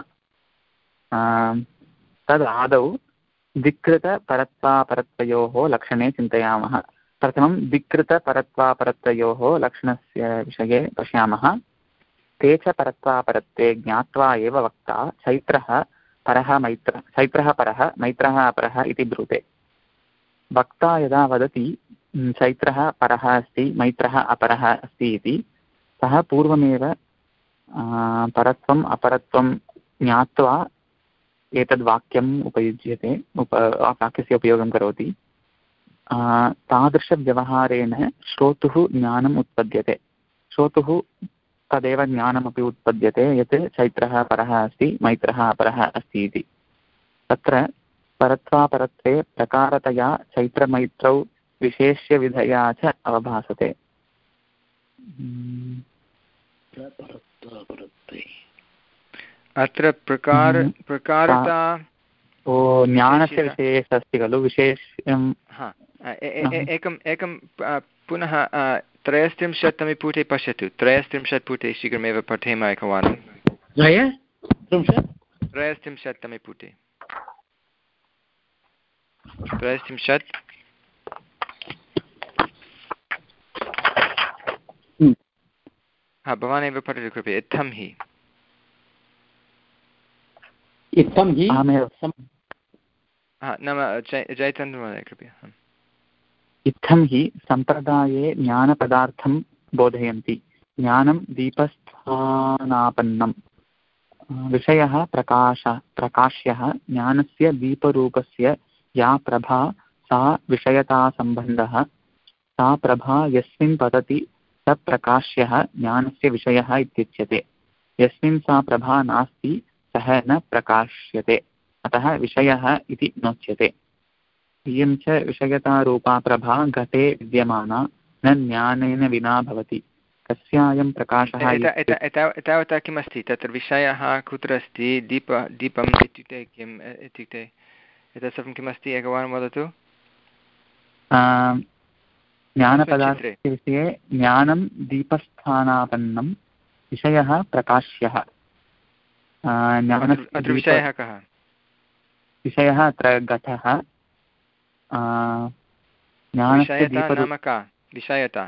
तदादौ धिक्कृतपरत्वापरत्वयोः लक्षणे चिन्तयामः। प्रथमं धिक्कृतपरत्वापरत्वयोः लक्षणस्य विषये पश्यामः। ते च परत्वापरत्वे ज्ञात्वा एव वक्ता चैत्रः परः मैत्रः चैत्रः परः मैत्रः अपरः इति ब्रूते। वक्ता यदा वदति चैत्रः परः अस्ति, मैत्रः अपरः अस्ति इति, सः पूर्वमेव परत्वम् अपरत्वं ज्ञात्वा एतद् वाक्यम् उपयुज्यते, उप वाक्यस्य उपयोगं करोति। तादृशव्यवहारेण श्रोतुः ज्ञानम् उत्पद्यते। श्रोतुः तदेव ज्ञानमपि उत्पद्यते यत् चैत्रः परः अस्ति, मैत्रः अपरः अस्ति इति। तत्र परत्वापरत्वे प्रकारतया चैत्रमैत्रौ विशेष्यविधया च अवभासते। अत्र प्रकार प्रकारता ओ ज्ञानस्य विषये अस्ति खलु विशेषं। हा एकम् एकं पुनः त्रयस्त्रिंशत्तमे पुटे पश्यतु। त्रयस्त्रिंशत् पुटे शीघ्रमेव पठेम एकवारं। त्रयस्त्रिंशत्तमे पुटे त्रयस्त्रिंशत् हा भवानेव पठतु कृपया। इत्थं हि इत्थं हि हा नाम जयचन्द्र महोदय कृपया। इत्थं हि सम्प्रदाये ज्ञानपदार्थं बोधयन्ति। ज्ञानं दीपस्थानापन्नं विषयः प्रकाश प्रकाश्यः। ज्ञानस्य दीपरूपस्य या प्रभा सा विषयतासम्बन्धः। सा प्रभा यस्मिन् पतति स प्रकाश्यः ज्ञानस्य विषयः इत्युच्यते। यस्मिन् सा प्रभा नास्ति सः न प्रकाश्यते, अतः विषयः इति नोच्यते। इयं च विषयतारूपा प्रभा घटे विद्यमाना न ज्ञानेन विना भवति। कस्यायं प्रकाशः एतावता किमस्ति तत्र विषयः कुत्र अस्ति? दीप दीपम् इत्युक्ते किम् इत्युक्ते एतत् सर्वं किमस्ति एकवारं वदतु। ज्ञानपदार्थस्य विषये ज्ञानं दीपस्थानापन्नं विषयः प्रकाश्यः। अत्र विषयः कः? विषयः अत्र घटः। विषयता नाम का विषयता?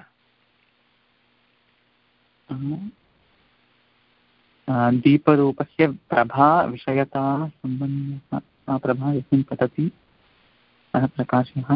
दीपरूपस्य प्रभा विषयता सम्बन्धः। सा प्रभा यस्मिन् पतति सः प्रकाशः।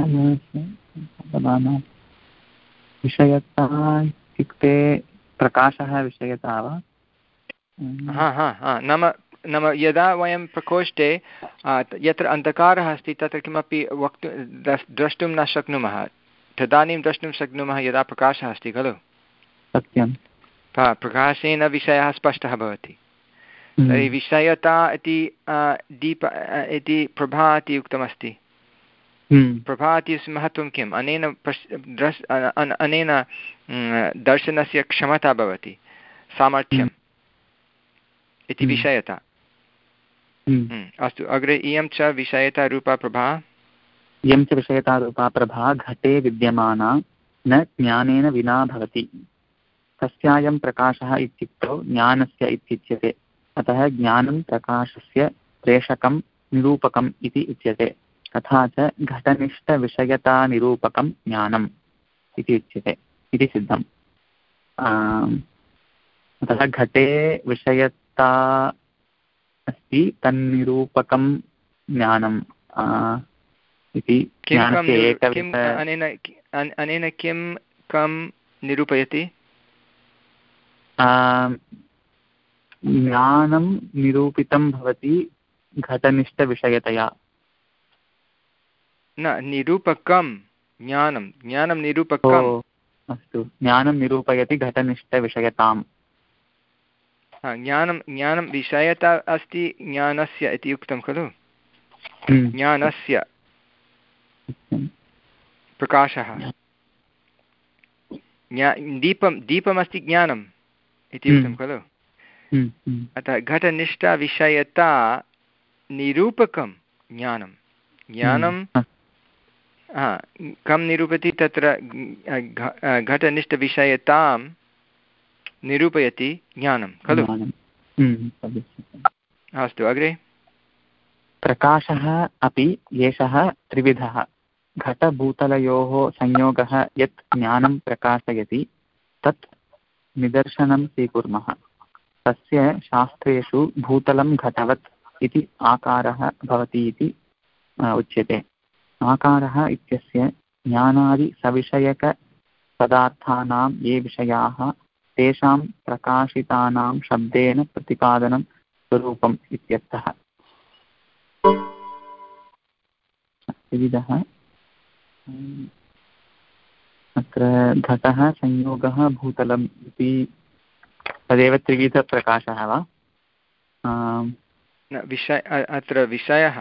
विषयता इत्युक्ते प्रकाशः विषयता वा? हा हा हा नाम नाम यदा वयं प्रकोष्ठे यत्र अन्धकारः अस्ति तत्र किमपि वक्तुं द्रष्टुं न शक्नुमः, तदानीं द्रष्टुं शक्नुमः यदा प्रकाशः अस्ति खलु। सत्यं। प्रकाशेन विषयः स्पष्टः भवति। तर्हि विषयता इति दीप इति प्रभा इति उक्तमस्ति। प्रभा इत्यस्य महत्त्वं किम्? अनेन पश् द्रश् अनेन दर्शनस्य क्षमता भवति, सामर्थ्यम् इति विषयता। अस्तु अग्रे। इयं च विषयतारूपा प्रभा इयं च विषयतारूपा प्रभा घटे विद्यमाना न ज्ञानेन विना भवति। कस्यायं प्रकाशः इत्युक्तौ ज्ञानस्य इत्युच्यते। अतः ज्ञानं प्रकाशस्य प्रेषकं निरूपकम् इति उच्यते। तथा च घटनिष्ठविषयतानिरूपकं ज्ञानम् इति उच्यते इति सिद्धम्। अतः घटे विषयता अस्ति, तन्निरूपकं ज्ञानम् इति। अनेन किं कं निरूपयति? ज्ञानं निरूपितं भवति घटनिष्ठविषयतया। न निरूपकं ज्ञानं ज्ञानं निरूपकम्। अस्तु, ज्ञानं निरूपयति घटनिष्ठविषयताम्। ज्ञानं ज्ञानं विषयता अस्ति ज्ञानस्य इति उक्तं खलु। ज्ञानस्य प्रकाशः दीपं दीपमस्ति ज्ञानम् इति उक्तं खलु। अतः घटनिष्ठविषयता निरूपकं ज्ञानं ज्ञानं कं निरूपति? तत्र घटनिष्ठविषयतां निरूपयति ज्ञानं खलु। अस्तु अग्रे। प्रकाशः अपि एषः त्रिविधः। घटभूतलयोः संयोगः यत् ज्ञानं प्रकाशयति तत् निदर्शनं स्वीकुर्मः। तस्य शास्त्रेषु भूतलं घटवत् इति आकारः भवति इति उच्यते। आकारः इत्यस्य ज्ञानादिसविषयकपदार्थानां ये विषयाः तेषां प्रकाशितानां शब्देन प्रतिपादनं स्वरूपम् इत्यर्थः। विविधः अत्र घटः संयोगः भूतलम् इति तदेव त्रिविधप्रकाशः वा? विषय अत्र विषयः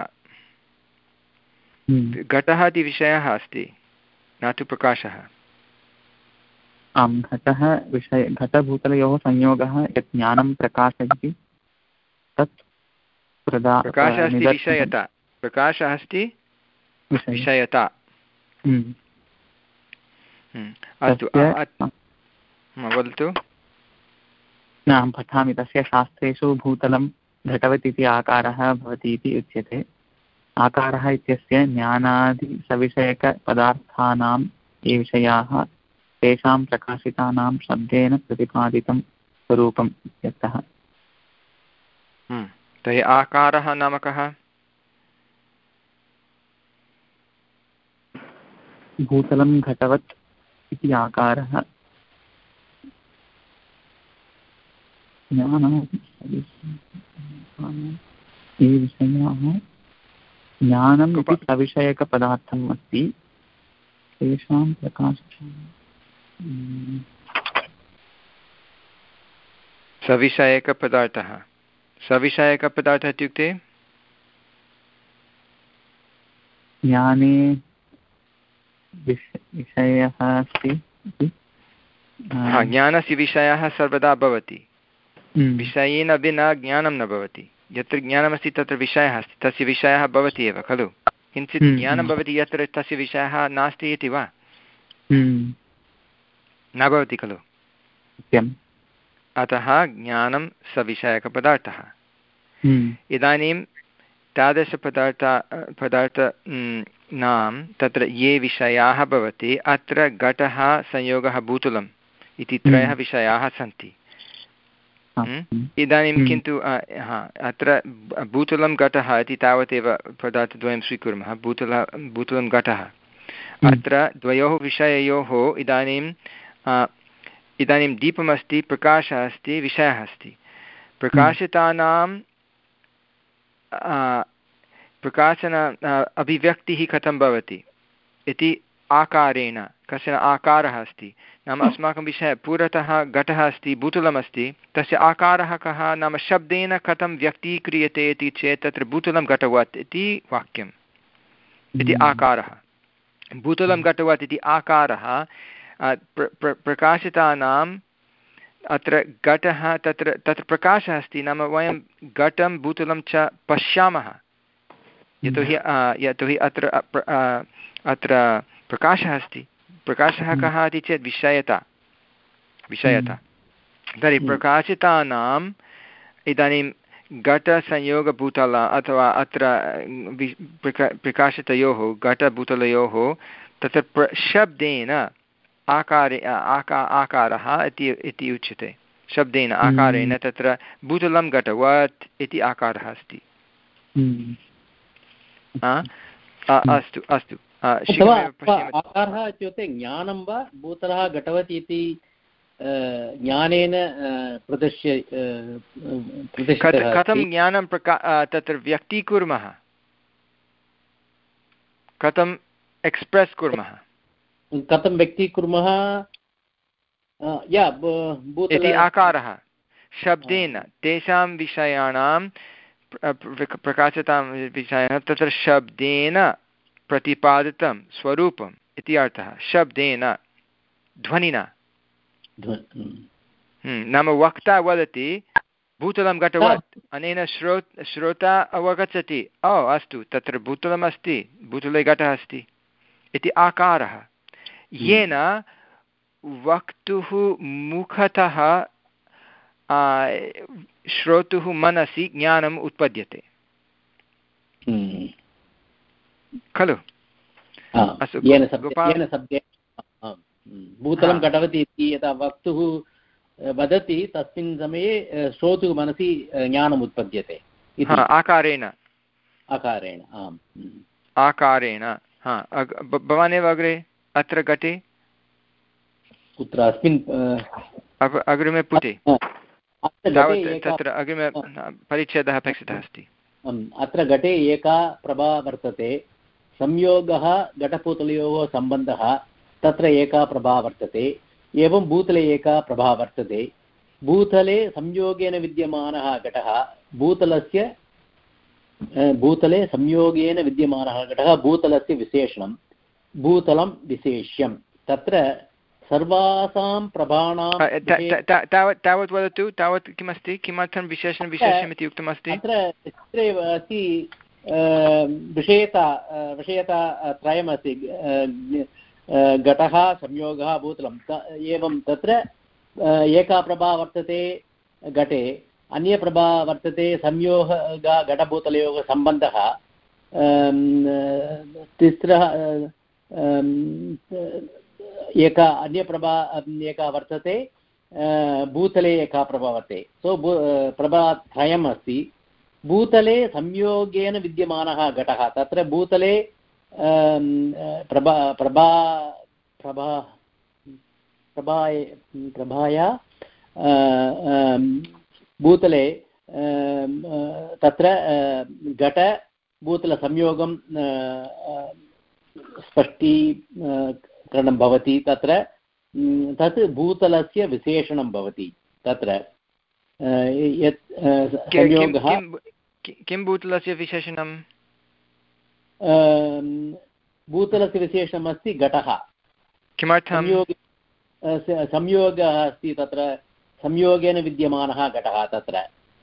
घटः इति विषयः अस्ति न तु प्रकाशः। आं घटः विषय घटभूतलयोः संयोगः यत् ज्ञानं प्रकाशयति तत् प्रकाशः अस्ति विषयता प्रकाशः अस्ति विषयता। अस्तु वदतु। न अहं पठामि। तस्य शास्त्रेषु भूतलं घटवत् इति आकारः भवति इति उच्यते। आकारः इत्यस्य ज्ञानादिसविषयकपदार्थानां ये विषयाः तेषां प्रकाशितानां शब्देन प्रतिपादितं स्वरूपम् इत्यर्थः। तर्हि आकारः नाम कः? भूतलं घटवत् इति आकारः ये विषयाः ज्ञानम् इति सविषयकपदार्थम् अस्ति तेषां प्रकाशः सविषयकपदार्थः। सविषयकपदार्थः इत्युक्ते ज्ञाने विषयः अस्ति। ज्ञानस्य विषयः सर्वदा भवति। विषयेन विना ज्ञानं न भवति। यत्र ज्ञानमस्ति तत्र विषयः अस्ति, तस्य विषयः भवति एव खलु। किञ्चित् ज्ञानं भवति यत्र तस्य विषयः नास्ति इति वा? न भवति खलु। अतः ज्ञानं सविषयकपदार्थः। इदानीं तादृशपदार्थ पदार्थानां तत्र ये विषयाः भवति अत्र घटः संयोगः भूतलम् इति त्रयः विषयाः सन्ति। इदानीं किन्तु हा अत्र भूतलं घटः इति तावदेव पदार्थद्वयं स्वीकुर्मः। भूतल भूतलं घटः अत्र द्वयोः विषययोः इदानीं इदानीं दीपमस्ति, प्रकाशः अस्ति, विषयः अस्ति। प्रकाशितानां प्रकाशन अभिव्यक्तिः कथं भवति इति आकारेण। कश्चन आकारः अस्ति नाम अस्माकं विषयः पुरतः घटः अस्ति, भूतलमस्ति, तस्य आकारः कः नाम शब्देन कथं व्यक्तीक्रियते इति चेत् तत्र भूतलं घटवत् इति वाक्यम् इति आकारः। भूतलं घटवत् इति आकारः प्र प्र प्रकाशितानाम् अत्र घटः तत्र तत्र प्रकाशः अस्ति नाम वयं घटं भूतलं च पश्यामः। यतोहि यतोहि अत्र अत्र प्रकाशः अस्ति। प्रकाशः कः इति चेत् विषयता विषयता। तर्हि प्रकाशितानाम् इदानीं घटसंयोगभूतल अथवा अत्र प्रकाशितयोः घटभूतलयोः तत्र प्र शब्देन आकारे आका आकारः इति इति उच्यते। शब्देन आकारेण तत्र भूतलं घटवत् इति आकारः अस्ति। अस्तु अस्तु आकारः इत्युक्ते ज्ञानं वा भूतलः घटवत् इति ज्ञानेन प्रदर्श्य कथं ज्ञानं प्रका तत्र व्यक्तीकुर्मः, कथम् एक्स्प्रेस् कुर्मः, कथं व्यक्तीकुर्मः इति आकारः शब्देन तेषां विषयाणां प्रकाशितां विषयाणां तत्र शब्देन प्रतिपादितं स्वरूपम् इति अर्थः। शब्देन ध्वनिना नाम वक्ता वदति भूतलं घटवत्, अनेन श्रो श्रोता अवगच्छति ओ अस्तु तत्र भूतलमस्ति, भूतले घटः अस्ति इति आकारः, येन वक्तुः मुखतः श्रोतुः मनसि ज्ञानम् उत्पद्यते खलु। भूतलं घटवति इति यदा वक्तुः वदति तस्मिन् समये श्रोतुः मनसि ज्ञानम् उत्पद्यते आकारेण आकारेण आम् आकारेण। हा भवानेव अग्रे अत्र घटे कुत्र अस्मिन् अग्रिमे पुटे तावत् तत्र अग्रिमे परिच्छेदः अपेक्षितः अस्ति। अत्र घटे एका प्रभा वर्तते, संयोगः घटपूतलयोः सम्बन्धः, तत्र एका प्रभा वर्तते। एवं भूतले एका प्रभा वर्तते। भूतले संयोगेन विद्यमानः घटः भूतलस्य भूतले संयोगेन विद्यमानः घटः भूतलस्य विशेषणं, भूतलं विशेष्यं। तत्र सर्वासां प्रभाणां तावत् तावत् वदतु, तावत् किमस्ति, किमर्थं विशेषणं विशेषम् इति उक्तमस्ति? अत्र चित्रे अस्ति विषयता विषयता त्रयमस्ति, घटः संयोगः भूतलं। एवं तत्र एका प्रभा वर्तते घटे, अन्यप्रभा वर्तते संयोग घटभूतलयोः सम्बन्धः, तिस्रः एका अन्यप्रभा एका वर्तते, भूतले एका प्रभा वर्तते। सो प्रभात्रयम् अस्ति। भूतले संयोगेन विद्यमानः घटः, तत्र भूतले प्रभा प्रभा प्रभा प्रभाय प्रभाया भूतले तत्र घटभूतलसंयोगं स्पष्टीकरणं भवति। तत्र तत् भूतलस्य विशेषणं भवति। तत्र यत् संयोगः किं भूतलस्य विशेषणं? भूतलस्य विशेषणमस्ति घटः। किमर्थं? संयोगः अस्ति, तत्र संयोगेन विद्यमानः घटः। तत्र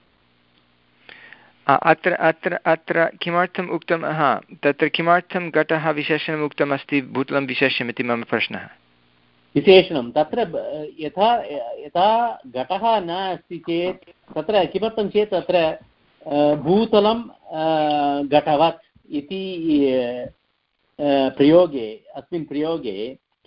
अत्र अत्र अत्र किमर्थम् उक्तं? हा, तत्र किमर्थं घटः विशेषणम् उक्तमस्ति, भूतलं विशेष्यम् इति मम प्रश्नः। विशेषणं तत्र यथा यथा घटः न अस्ति चेत् तत्र किमर्थं चेत् तत्र भूतलं घटवत् इति प्रयोगे अस्मिन् प्रयोगे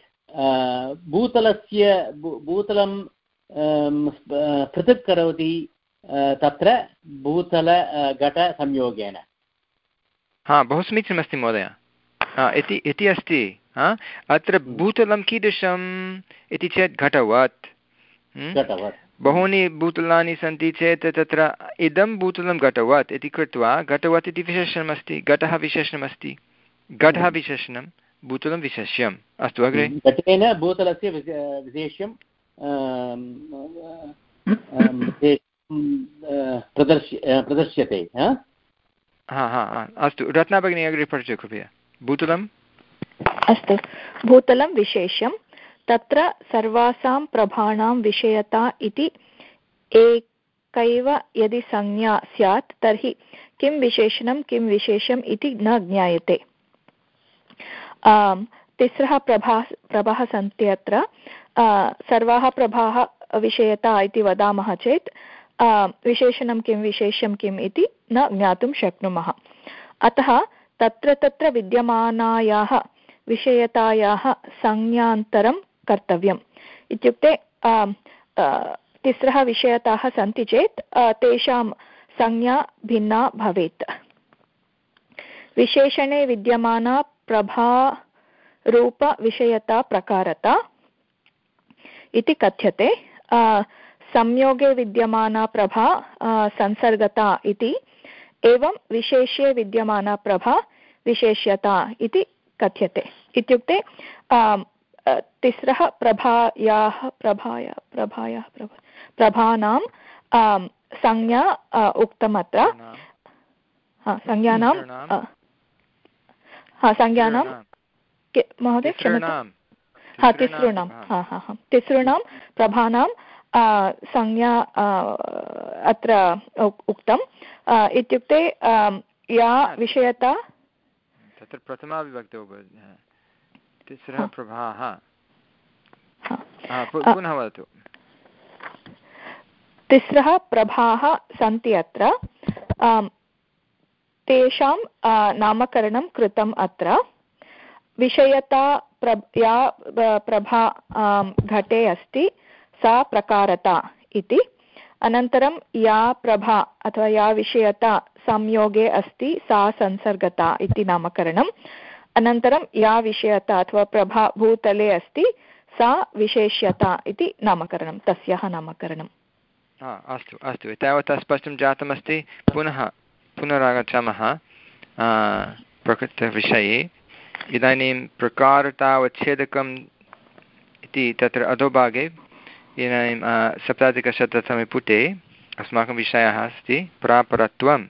भूतलस्य भूतलं पृथक् करोति तत्र भूतल घटसंयोगेन। हा, बहु समीचीनमस्ति महोदय। इति इति अस्ति। अत्र भूतलं कीदृशम् इति चेत् घटवत्। बहूनि भूतलानि सन्ति चेत् तत्र इदं भूतलं घटवत् इति कृत्वा घटवत् इति विशेषणमस्ति, घटः विशेषणमस्ति, घटः विशेषणं, भूतलं विशेष्यम्। अस्तु, अग्रे। घटेन भूतलस्य विशेष्यं प्रदर्श्य प्रदर्श्यते। हा हा अस्तु, रत्ना भगिनी अग्रे पठतु कृपया। भूतलं अस्तु, भूतलं विशेष्यं, तत्र सर्वासां प्रभाणां विषयता इति एकैव यदि संज्ञा स्यात् तर्हि किं विशेषणं किं विशेषम् इति न ज्ञायते। तिस्रः प्रभा प्रभाः सन्ति अत्र। सर्वाः प्रभाः विषयता इति वदामः चेत् विशेषणं किं विशेष्यं किम् इति न ज्ञातुं शक्नुमः। अतः तत्र तत्र विद्यमानायाः विषयतायाः संज्ञान्तरं कर्तव्यम्। इत्युक्ते तिस्रः विषयताः सन्ति चेत् तेषां संज्ञा भिन्ना भवेत्। विशेषणे विद्यमाना प्रभा रूपविषयता प्रकारता इति कथ्यते। संयोगे विद्यमाना प्रभा संसर्गता इति, एवं विशेष्ये विद्यमाना प्रभा विशेष्यता इति कथ्यते। इत्युक्ते तिस्रः प्रभायाः प्रभाया प्रभायाः प्रभा प्रभानां संज्ञा उक्तमत्र। संज्ञानां हा संज्ञानां महोदय क्षम्यतां हा तिसॄणां हा हा हा तिसॄणां प्रभानां संज्ञा अत्र उक्तम्। इत्युक्ते या विषयता तत्र प्रथमा विभक्तौ तिस्रः प्रभाः। पुनः वदतु। तिस्रः प्रभाः सन्ति अत्र, तेषां नामकरणं कृतम् अत्र। विषयता प्र या प्रभा घटे अस्ति सा प्रकारता इति। अनन्तरं या प्रभा अथवा या विषयता संयोगे अस्ति सा संसर्गता इति नामकरणम्। अनन्तरं या विषयता अथवा प्रभा भूतले अस्ति सा विशेष्यता इति नामकरणं, तस्याः नामकरणम्। अस्तु अस्तु, तावत् स्पष्टं जातमस्ति। पुनः पुनरागच्छामः प्रकृतविषये। इदानीं प्रकारतावच्छेदकम् इति तत्र अधोभागे इदानीं सप्ताधिकशततमे पुटे अस्माकं विषयः अस्ति प्रापरत्वं।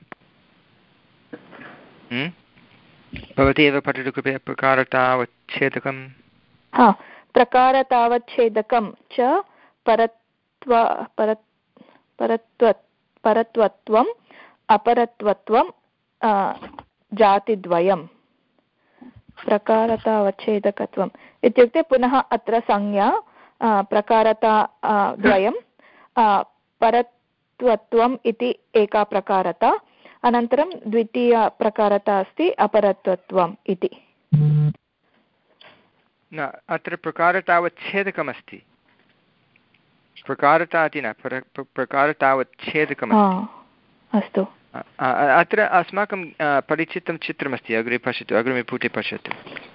भवती एव पठतु कृपया। प्रकारतावच्छेदकं हा प्रकारतावच्छेदकं च परत्व परत् परत्व परत्वत्वम् अपरत्वत्वं जातिद्वयं। प्रकारतावच्छेदकत्वम् इत्युक्ते पुनः अत्र संज्ञा प्रकारता द्वयं, परत्वत्वम् इति एका प्रकारता, अनन्तरं द्वितीया प्रकारता अस्ति अपरत्वत्वम् इति। न, अत्र प्रकारतावच्छेदकमस्ति, प्रकारता इति न, प्रकारतावच्छेदकमस्ति। अस्तु, अत्र अस्माकं परिचितं चित्रमस्ति, अग्रे पश्यतु, अग्रिमे पुटे पश्यतु।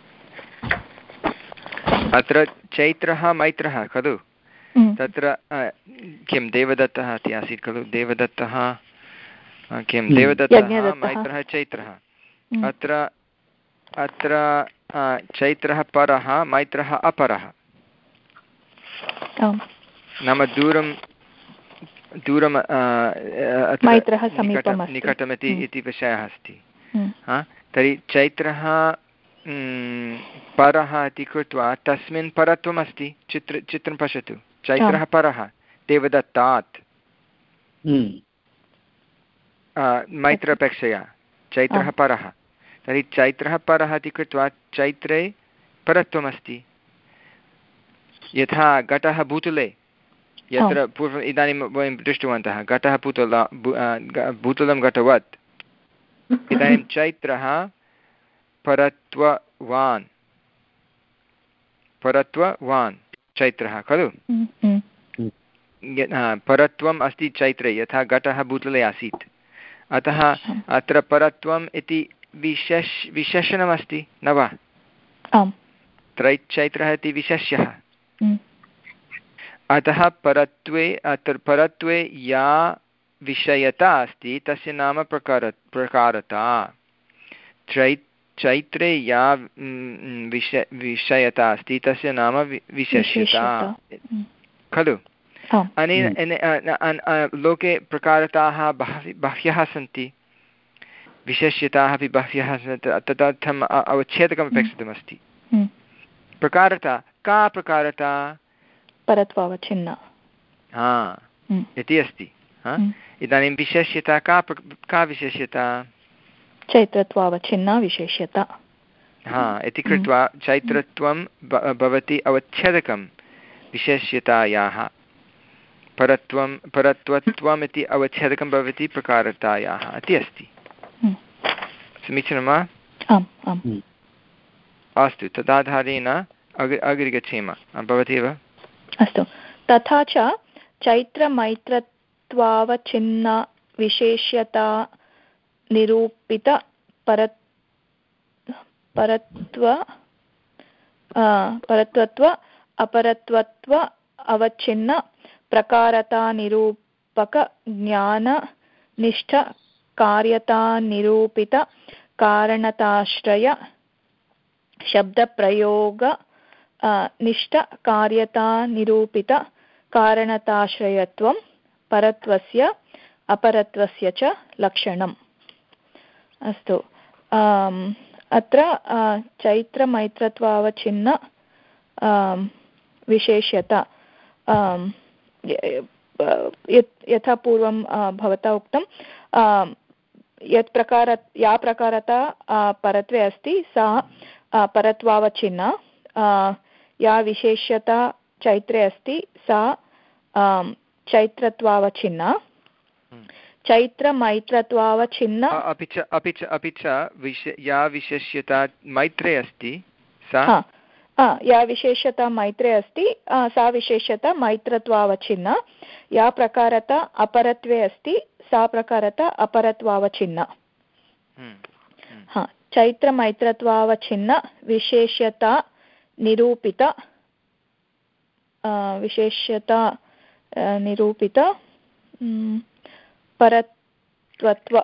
अत्र चैत्रः मैत्रः खलु, तत्र किं देवदत्तः इति आसीत् खलु, देवदत्तः किं देवदत्तः मैत्रः चैत्रः। अत्र अत्र चैत्रः परः मैत्रः अपरः, नाम दूरं दूरं निकटमिति इति विषयः अस्ति। तर्हि चैत्रः परः इति कृत्वा तस्मिन् परत्वम् अस्ति। चित्र चित्रं पश्यतु, चैत्रः परः देवदत्तात् मैत्रापेक्षया चैत्रः परः। तर्हि चैत्रः परः इति कृत्वा चैत्रे परत्वमस्ति। यथा घटः भूतले, यत्र पूर्वम् इदानीं वयं दृष्टवन्तः घटः भूतल भूतलं घटवत्, इदानीं चैत्रः परत्ववान् परत्ववान् चैत्रः खलु। परत्वम् अस्ति चैत्रे यथा घटः भूतले आसीत्। अतः अत्र परत्वम् इति विशेष विशेषणमस्ति न वा? त्रैचैत्रः इति विशेष्यः। अतः परत्वे अत्र परत्वे या विषयता अस्ति तस्य नाम प्रकार प्रकारता। चै चैत्रे या विषय विषयता अस्ति तस्य नाम विशेष्यता खलु। अनेन लोके प्रकारताः बह्व्यः सन्ति, विशेष्यताः अपि बह्व्यः सन्ति, तदर्थम् अवच्छेदकम् अपेक्षितमस्ति। प्रकारता का प्रकारता? परत्वावच्छिन्ना हा इति अस्ति। इदानीं विशेष्यता का का विशेष्यता? चैत्रत्वावच्छिन्ना विशेष्यता। हा इति कृत्वा चैत्रत्वं भवति अवच्छेदकं विशेष्यतायाः। परत्वं परत्वत्वम् इति अवच्छेदकं भवति प्रकारतायाः इति अस्ति। समीचीनं वा? अस्तु, तदाधारेण अग्रे अग्रे गच्छेम। भवति एव। अस्तु, तथा च चैत्रमैत्रत्वावच्छिन्ना विशेष्यता निरूपित परत् परत्व परत्वत्व अपरत्वत्व अवच्छिन्न प्रकारता निरूपक ज्ञाननिष्ठ कार्यता निरूपित कारणताश्रय शब्दप्रयोग निष्ठ कार्यता निरूपित कारणताश्रयत्वं परत्वस्य अपरत्वस्य च लक्षणम्। अस्तु, अत्र चैत्रमैत्रत्वावच्छिन्न विशेष्यता यथा पूर्वं भवता उक्तं, यत् प्रकार या प्रकारता परत्वे अस्ति सा परत्वावच्छिन्ना, या विशेष्यता चैत्रे अस्ति सा चैत्रत्वावच्छिन्ना। चैत्रमैत्रत्वावच्छिन्न अपि च अपि च अपि च विश या विशेष्यता मैत्रे अस्ति सा या विशेष्यता मैत्रे अस्ति सा विशेष्यता मैत्रत्वावच्छिन्ना। या प्रकारता अपरत्वे अस्ति सा प्रकारता अपरत्वावच्छिन्ना। चैत्रमैत्रत्वावच्छिन्न विशेष्यता निरूपित विशेष्यता निरूपित परत्वत्व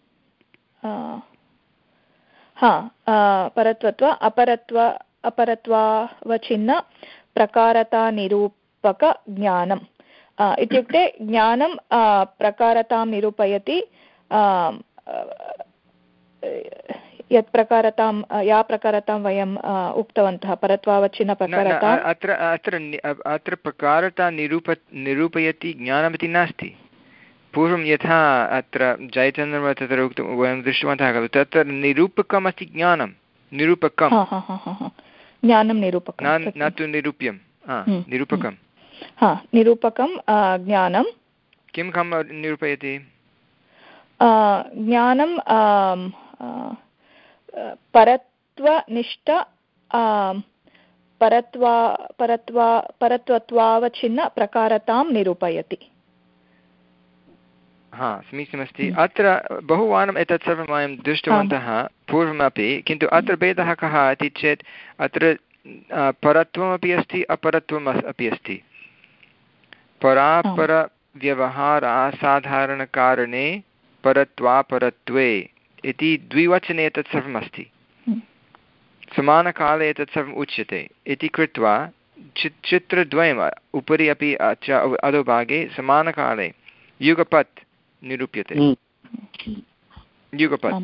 हा परत्वत्व अपरत्व अपरत्वावच्छिन्न प्रकारतानिरूपकज्ञानम् इत्युक्ते ज्ञानं प्रकारतां निरूपयति यत् प्रकारतां या प्रकारतां वयम् उक्तवन्तः परत्वावच्छिन्न प्रकारताम् अत्र अत्र अत्र प्रकारता निरूप निरूपयति ज्ञानमिति नास्ति पूर्वं यथा अत्र जयचन्द्रः तत्र उक्तं वयं दृष्टवन्तः खलु तत्र निरूपकमस्ति ज्ञानं निरूपकं ज्ञानं निरूपकं न तु निरूप्यं निरूपकं हा निरूपकं ज्ञानं किं कं निरूपयति ज्ञानं परत्वनिष्ठ परत्वा परत्वा परत्वत्वावच्छिन्न प्रकारतां निरूपयति हा समीचीनमस्ति अत्र बहुवारम् एतत् सर्वं वयं दृष्टवन्तः पूर्वमपि किन्तु अत्र भेदः कः इति चेत् अत्र परत्वमपि अस्ति अपरत्वम् अपि अस्ति परापरव्यवहारासाधारणकारणे परत्वापरत्वे इति द्विवचने एतत् सर्वम् अस्ति समानकाले एतत् सर्वम् उच्यते इति कृत्वा चित् चित्रद्वयम् उपरि अपि च अधोभागे समानकाले युगपत् निरूप्यते युगपत्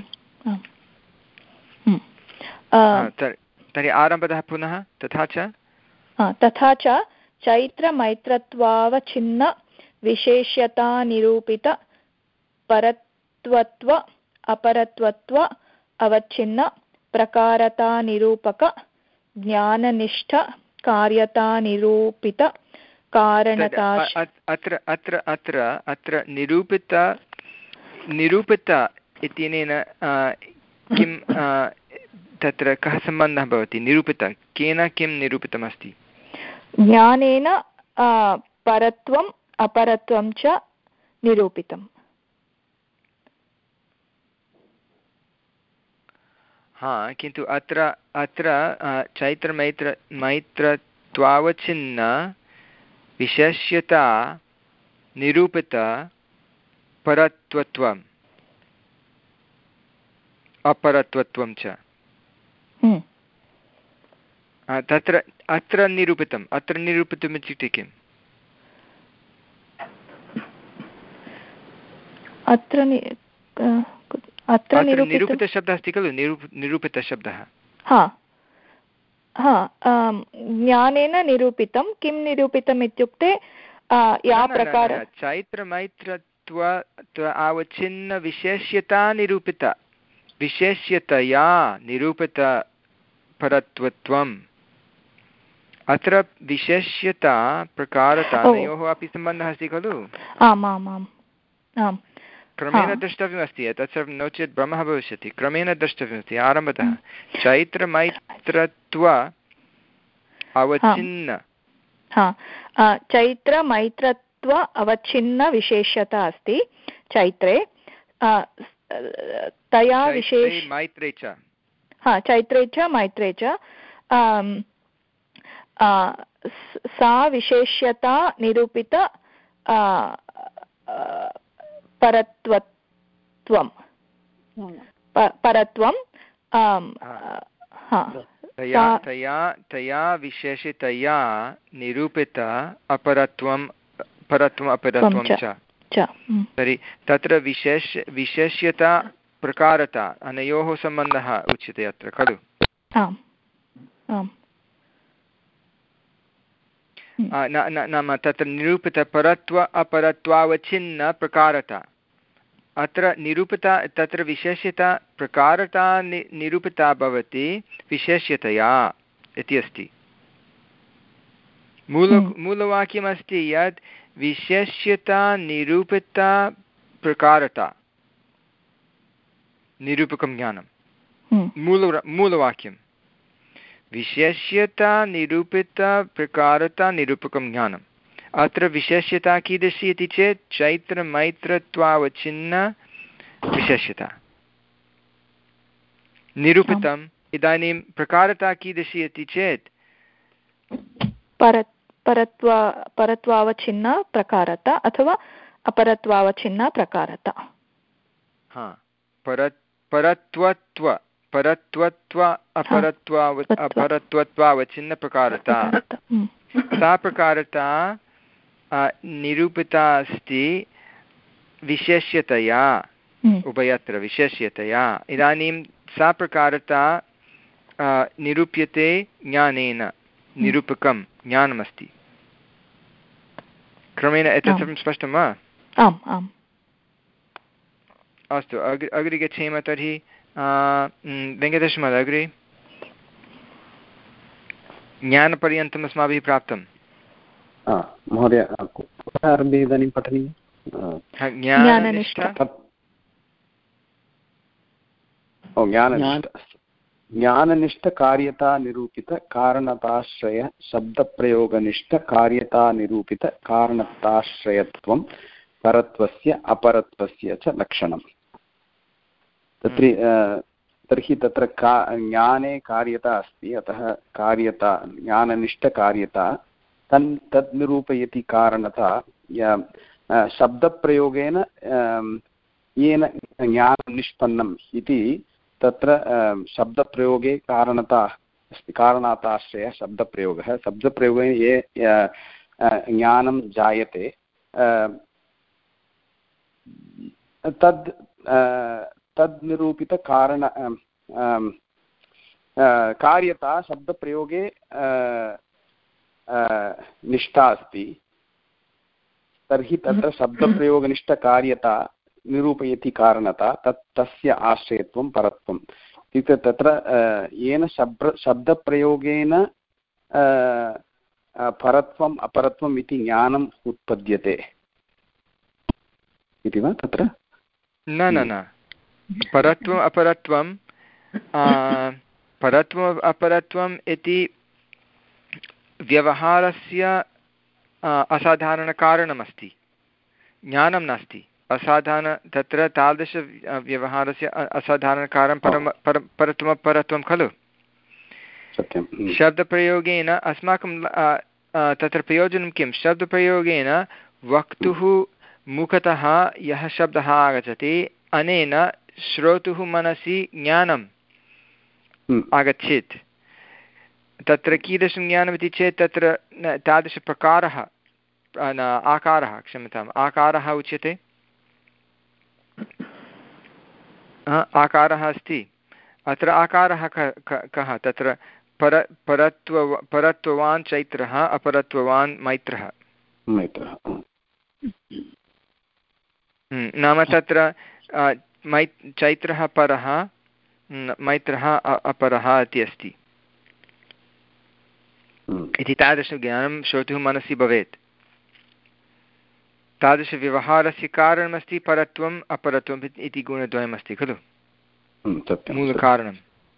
तर्हि आरम्भतः पुनः तथा च तथा च चैत्रमैत्रत्वावच्छिन्न विशेष्यतानिरूपित परत्वत्व अपरत्वत्व अवच्छिन्न प्रकारतानिरूपक ज्ञाननिष्ठ कार्यतानिरूपित कारणता अत्र अत्र अत्र अत्र निरूपित निरूपित इत्यनेन किं तत्र कः सम्बन्धः भवति निरूपित केन किं निरूपितमस्ति ज्ञानेन परत्वम् अपरत्वं च निरूपितम् हा किन्तु अत्र अत्र चैत्रमैत्र मैत्रत्वावच्छिन्न विशेष्यता निरूपित परत्वत्वम् अपरत्वत्वं च तत्र अत्र निरूपितम् अत्र निरूपितम् इत्युक्ते किम् अत्र अत्र निरूपितशब्दः अस्ति खलु निरूपितशब्दः हा हा ज्ञानेन निरूपितं किं निरूपितम् इत्युक्ते या प्रकार चैत्रमैत्रत्व आवच्छिन्न विशेष्यता निरूपित विशेष्यतया निरूपित परत्वत्वम् अत्र विशेष्यता प्रकारतानयोः अपि सम्बन्धः अस्ति खलु आम् आम् आम् आम् क्रमेण द्रष्टव्यमस्ति तत् सर्वं नो चेत् भ्रमः भविष्यति क्रमेण द्रष्टव्यमस्ति आरम्भतः चैत्रमैत्रत्व अवच्छिन्न चैत्रमैत्रत्व अवच्छिन्न विशेष्यता अस्ति चैत्रे तया विशेष मैत्रे च हा चैत्रे च मैत्रे च सा विशेष्यता निरूपित परत्वत्वं परत्वं तया तया तया विशेषतया निरूपित अपरत्वं परत्वम् अपरत्वं च तर्हि तत्र विशेष विशेष्यता प्रकारता अनयोः सम्बन्धः उच्यते अत्र खलु आम् आम् नाम तत्र निरूपितपरत्व अपरत्वावच्छिन्न प्रकारता अत्र निरूपिता तत्र विशेष्यता प्रकारता नि निरूपिता भवति विशेष्यतया इति अस्ति मूल मूलवाक्यमस्ति यत् विशेष्यता निरूपिता प्रकारता निरूपकं ज्ञानं मूल मूलवाक्यं विशेष्यता निरूपिता प्रकारता निरूपकं ज्ञानम् अत्र विशेष्यता कीदृशी इति चेत् चैत्रमैत्रत्वावच्छिन्न विशेष्यता निरूपितम्। इदानीं प्रकारता कीदृशी इति चेत् पर परत्वा परत्वावच्छिन्ना प्रकारता अथवा अपरत्वावच्छिन्ना प्रकारता। हा पर परत्वत्व परत्वत्व अपरत्वाव अपरत्वत्वावच्छिन्नप्रकारता सा प्रकारता निरूपिता अस्ति विशेष्यतया उभयत्र विशेष्यतया। इदानीं सा प्रकारता निरूप्यते ज्ञानेन निरूपकं ज्ञानमस्ति। क्रमेण एतत् सर्वं स्पष्टं वा? आम् आम्। अस्तु अग्रे अग्रे गच्छेम तर्हि। वेङ्कटेशमहोदय अग्रे ज्ञानपर्यन्तम् अस्माभिः प्राप्तं। महोदय कुतः आरभ्य इदानीं पठनीयं? ज्ञाननिष्ठा ज्ञाननिष्ठकार्यता निरूपित कारणताश्रय शब्दप्रयोगनिष्ठ कार्यता निरूपित कारणताश्रयत्वं परत्वस्य अपरत्वस्य च लक्षणम्। तत्र तर्हि तत्र का ज्ञाने कार्यता अस्ति, अतः कार्यता ज्ञाननिष्ठकार्यता तन् तद् निरूपयति कारणता शब्दप्रयोगेन येन ज्ञानं निष्पन्नम् इति तत्र शब्दप्रयोगे कारणता अस्ति। कारणाताश्रय शब्दप्रयोगः शब्दप्रयोगे ये ज्ञानं जायते तद् तद् निरूपितकारण कार्यता शब्दप्रयोगे निष्ठा अस्ति। तर्हि तत्र शब्दप्रयोगनिष्ठकार्यता निरूपयति कारणता तत् तस्य आश्रयत्वं परत्वम् इत्युक्ते तत्र येन शब्द शब्दप्रयोगेन परत्वम् अपरत्वम् इति ज्ञानम् उत्पद्यते इति वा तत्र? न न न परत्वम् अपरत्वं परत्वम् अपरत्वम् इति व्यवहारस्य असाधारणकारणमस्ति, ज्ञानं नास्ति। असाधारण तत्र तादृश व्यवहारस्य असाधारणकारणं परम पर परत्वमपरत्वं खलु। शब्दप्रयोगेन अस्माकं तत्र प्रयोजनं किं? शब्दप्रयोगेन वक्तुः मुखतः यः शब्दः आगच्छति अनेन श्रोतुः मनसि ज्ञानम् आगच्छेत्। तत्र कीदृशं ज्ञानमिति चेत् तत्र तादृशप्रकारः आकारः क्षम्यताम् आकारः उच्यते। आकारः अस्ति अत्र आकारः कः? तत्र पर परत्व परत्ववान् चैत्रः अपरत्ववान् मैत्रः। नाम तत्र मै चैत्रः परः मैत्रः अपरः इति अस्ति इति तादृशज्ञानं श्रोतुः मनसि भवेत्। तादृशव्यवहारस्य कारणमस्ति परत्वम् अपरत्वम् इति गुणद्वयमस्ति खलु, मूलकारणं।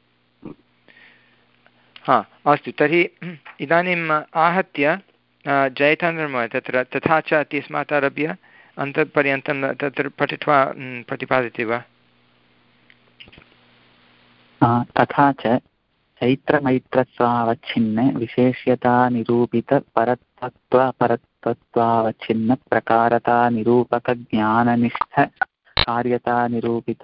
हा अस्तु तर्हि इदानीम् आहत्य जयचन्द्रमहोदय तत्र तथा च इत्यस्मात् आरभ्य अन्तपर्यन्तं तत्र पठित्वा प्रतिपादयति वा? तथा च चैत्रमैत्रत्वावच्छिन्न विशेष्यता निरूपित परत्वत्व परत्वत्वावच्छिन्न प्रकारता निरूपक ज्ञाननिष्ठ कार्यता निरूपित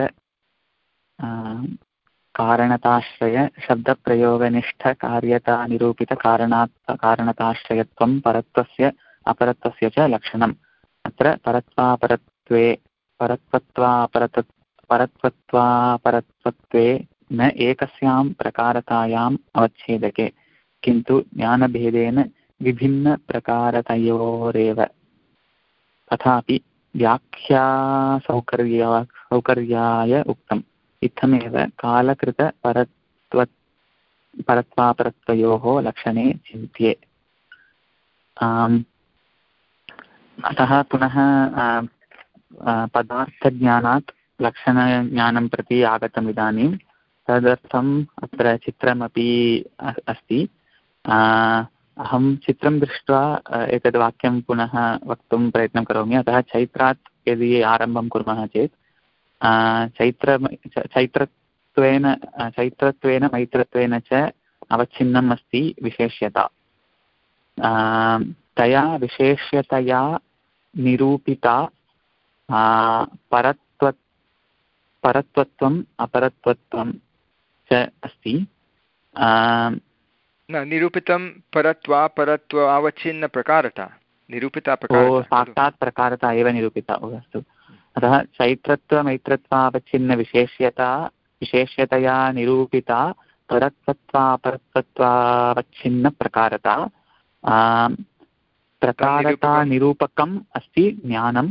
कारणताश्रय शब्दप्रयोगनिष्ठ कार्यता निरूपित कारणात् कारणताश्रयत्वं परत्वस्य अपरत्वस्य च लक्षणम्। अत्र परत्वापरत्वे परत्वत्वापरत् परत्वत्वापरत्वत्वे न एकस्यां प्रकारतायाम् अवच्छेदके किन्तु ज्ञानभेदेन विभिन्नप्रकारतयोरेव। तथापि व्याख्यासौकर्या सौकर्याय उक्तम् इत्थमेव कालकृतपरत्व परत्वापरत्वयोः लक्षणे चिन्त्ये। अतः पुनः पदार्थज्ञानात् लक्षणज्ञानं प्रति आगतम् इदानीं। तदर्थम् अत्र चित्रमपि अस्ति। अहं चित्रं दृष्ट्वा एतद् वाक्यं पुनः वक्तुं प्रयत्नं करोमि। अतः चैत्रात् यदि आरम्भं कुर्मः चेत् चैत्र चैत्र चैत्रत्वेन चैत्रत्वेन मैत्रत्वेन च अवच्छिन्नम् अस्ति विशेष्यता। तया विशेष्यतया निरूपिता परत्व परत्वत्वम् अपरत्वत्वं च अस्ति। न निरूपितं परत्वा परत्व अवच्छिन्नप्रकारता निरूपिता प्रकारता साक्षात् प्रकारता एव निरूपिता। अस्तु, अतः चैत्रत्वमैत्रत्वावच्छिन्नविशेष्यता विशेष्यतया निरूपिता परत्वत्वापरत्वत्वावच्छिन्नप्रकारता प्रकारता निरूपकम् अस्ति ज्ञानं।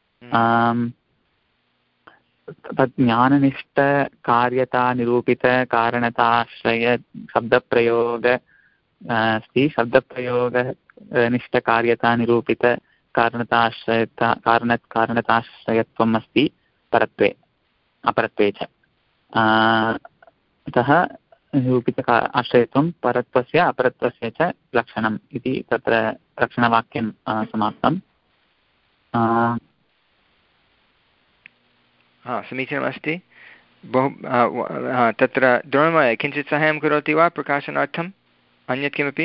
तत् ज्ञाननिष्ठकार्यता निरूपितकारणताश्रय शब्दप्रयोग अस्ति। शब्दप्रयोगनिष्ठकार्यता निरूपितकारणताश्रयता कारण कारणताश्रयत्वम् अस्ति परत्वे अपरत्वे च। अतः निरूपित आश्रयत्वं परत्वस्य अपरत्वस्य च लक्षणम् इति तत्र लक्षणवाक्यं समाप्तम्। हा, समीचीनमस्ति। बहु तत्र द्रोणमहोदय किञ्चित् सहायं करोति वा प्रकाशनार्थम्? अन्यत् किमपि?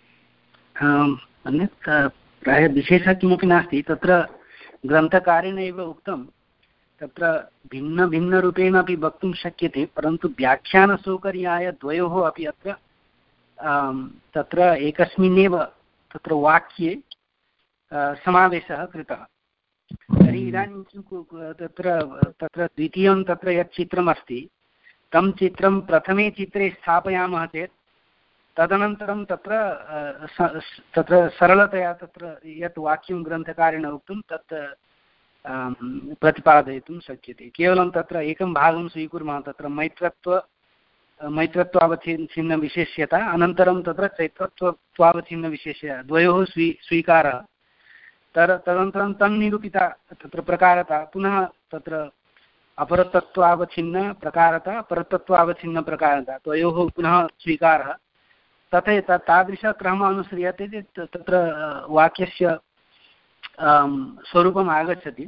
अन्यत् प्रायः विशेषः किमपि नास्ति। तत्र ग्रन्थकारेण एव उक्तं तत्र भिन्नभिन्नरूपेण अपि वक्तुं शक्यते, परन्तु व्याख्यानसौकर्याय द्वयोः अपि अत्र तत्र एकस्मिन्नेव तत्र वाक्ये समावेशः कृतः। तर्हि इदानीं किं तत्र तत्र द्वितीयं तत्र यत् चित्रमस्ति तं चित्रं प्रथमे चित्रे स्थापयामः चेत् तदनन्तरं तत्र तत्र सरलतया तत्र यत् वाक्यं ग्रन्थकारेण उक्तं तत् प्रतिपादयितुं शक्यते। केवलं तत्र एकं भागं स्वीकुर्मः, तत्र मैत्रत्व मैत्रत्वावच्छिन्नविशेष्यता अनन्तरं तत्र चैत्रत्वावच्छिन्नविशेष्य द्वयोः स्वी स्वीकारः तर तदनन्तरं तन्निरूपिता तत्र प्रकारता पुनः तत्र अपरतत्वावच्छिन्न प्रकारता परतत्वावच्छिन्नप्रकारता द्वयोः पुनः स्वीकारः तथा तादृशक्रमः अनुसृयते चेत् तत्र वाक्यस्य स्वरूपम् आगच्छति।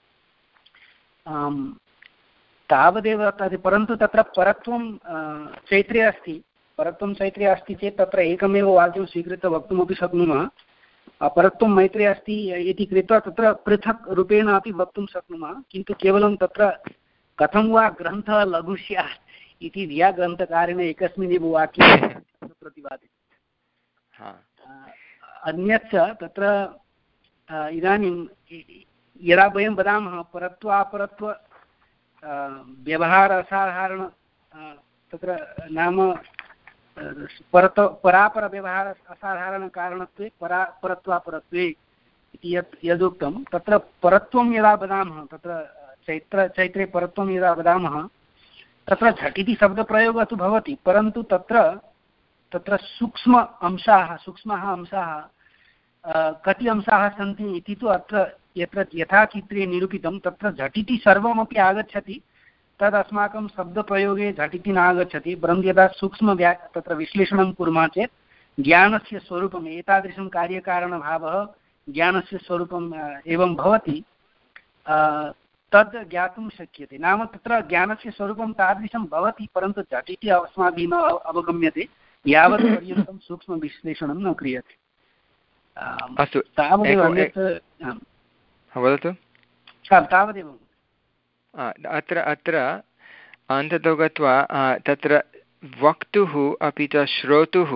तावदेव तद् परन्तु तत्र परत्वं चैत्रे अस्ति परत्वं चैत्रे अस्ति चेत् तत्र एकमेव वाक्यं स्वीकृत्य वक्तुमपि शक्नुमः। परत्वं मैत्रे अस्ति इति कृत्वा तत्र पृथक् रूपेण अपि वक्तुं शक्नुमः, किन्तु केवलं तत्र कथं वा ग्रन्थः लघु स्यात् इति धिया ग्रन्थकारेण एकस्मिन्नेव वाक्ये प्रतिपादितम्। अन्यच्च तत्र इदानीं यदा वयं वदामः परत्वापरत्व व्यवहार असाधारण तत्र नाम परत परापरव्यवहार असाधारणकारणत्वे परा परत्वापरत्वे इति यत् यदुक्तं तत्र परत्वं यदा वदामः तत्र चैत्र चैत्रे परत्वं यदा वदामः तत्र झटिति शब्दप्रयोगः तु भवति, परन्तु तत्र तत्र सूक्ष्म अंशाः सूक्ष्मः अंशाः कति अंशाः सन्ति इति तु अत्र यत्र यथा चित्रे निरूपितं तत्र झटिति सर्वमपि आगच्छति, तद् अस्माकं शब्दप्रयोगे झटिति न आगच्छति, परन्तु यदा सूक्ष्मव्या तत्र विश्लेषणं कुर्मः चेत् ज्ञानस्य स्वरूपम् एतादृशं कार्यकारणभावः ज्ञानस्य स्वरूपम् एवं भवति तद् ज्ञातुं शक्यते। नाम तत्र ज्ञानस्य स्वरूपं तादृशं भवति, परन्तु झटिति अस्माभिः न अवगम्यते यावत् पर्यन्तं सूक्ष्मविश्लेषणं न क्रियते। अस्तु, तावदेव अन्यत् वदतु। तावदेव अत्र अत्र अन्ततो गत्वा तत्र वक्तुः अपि च श्रोतुः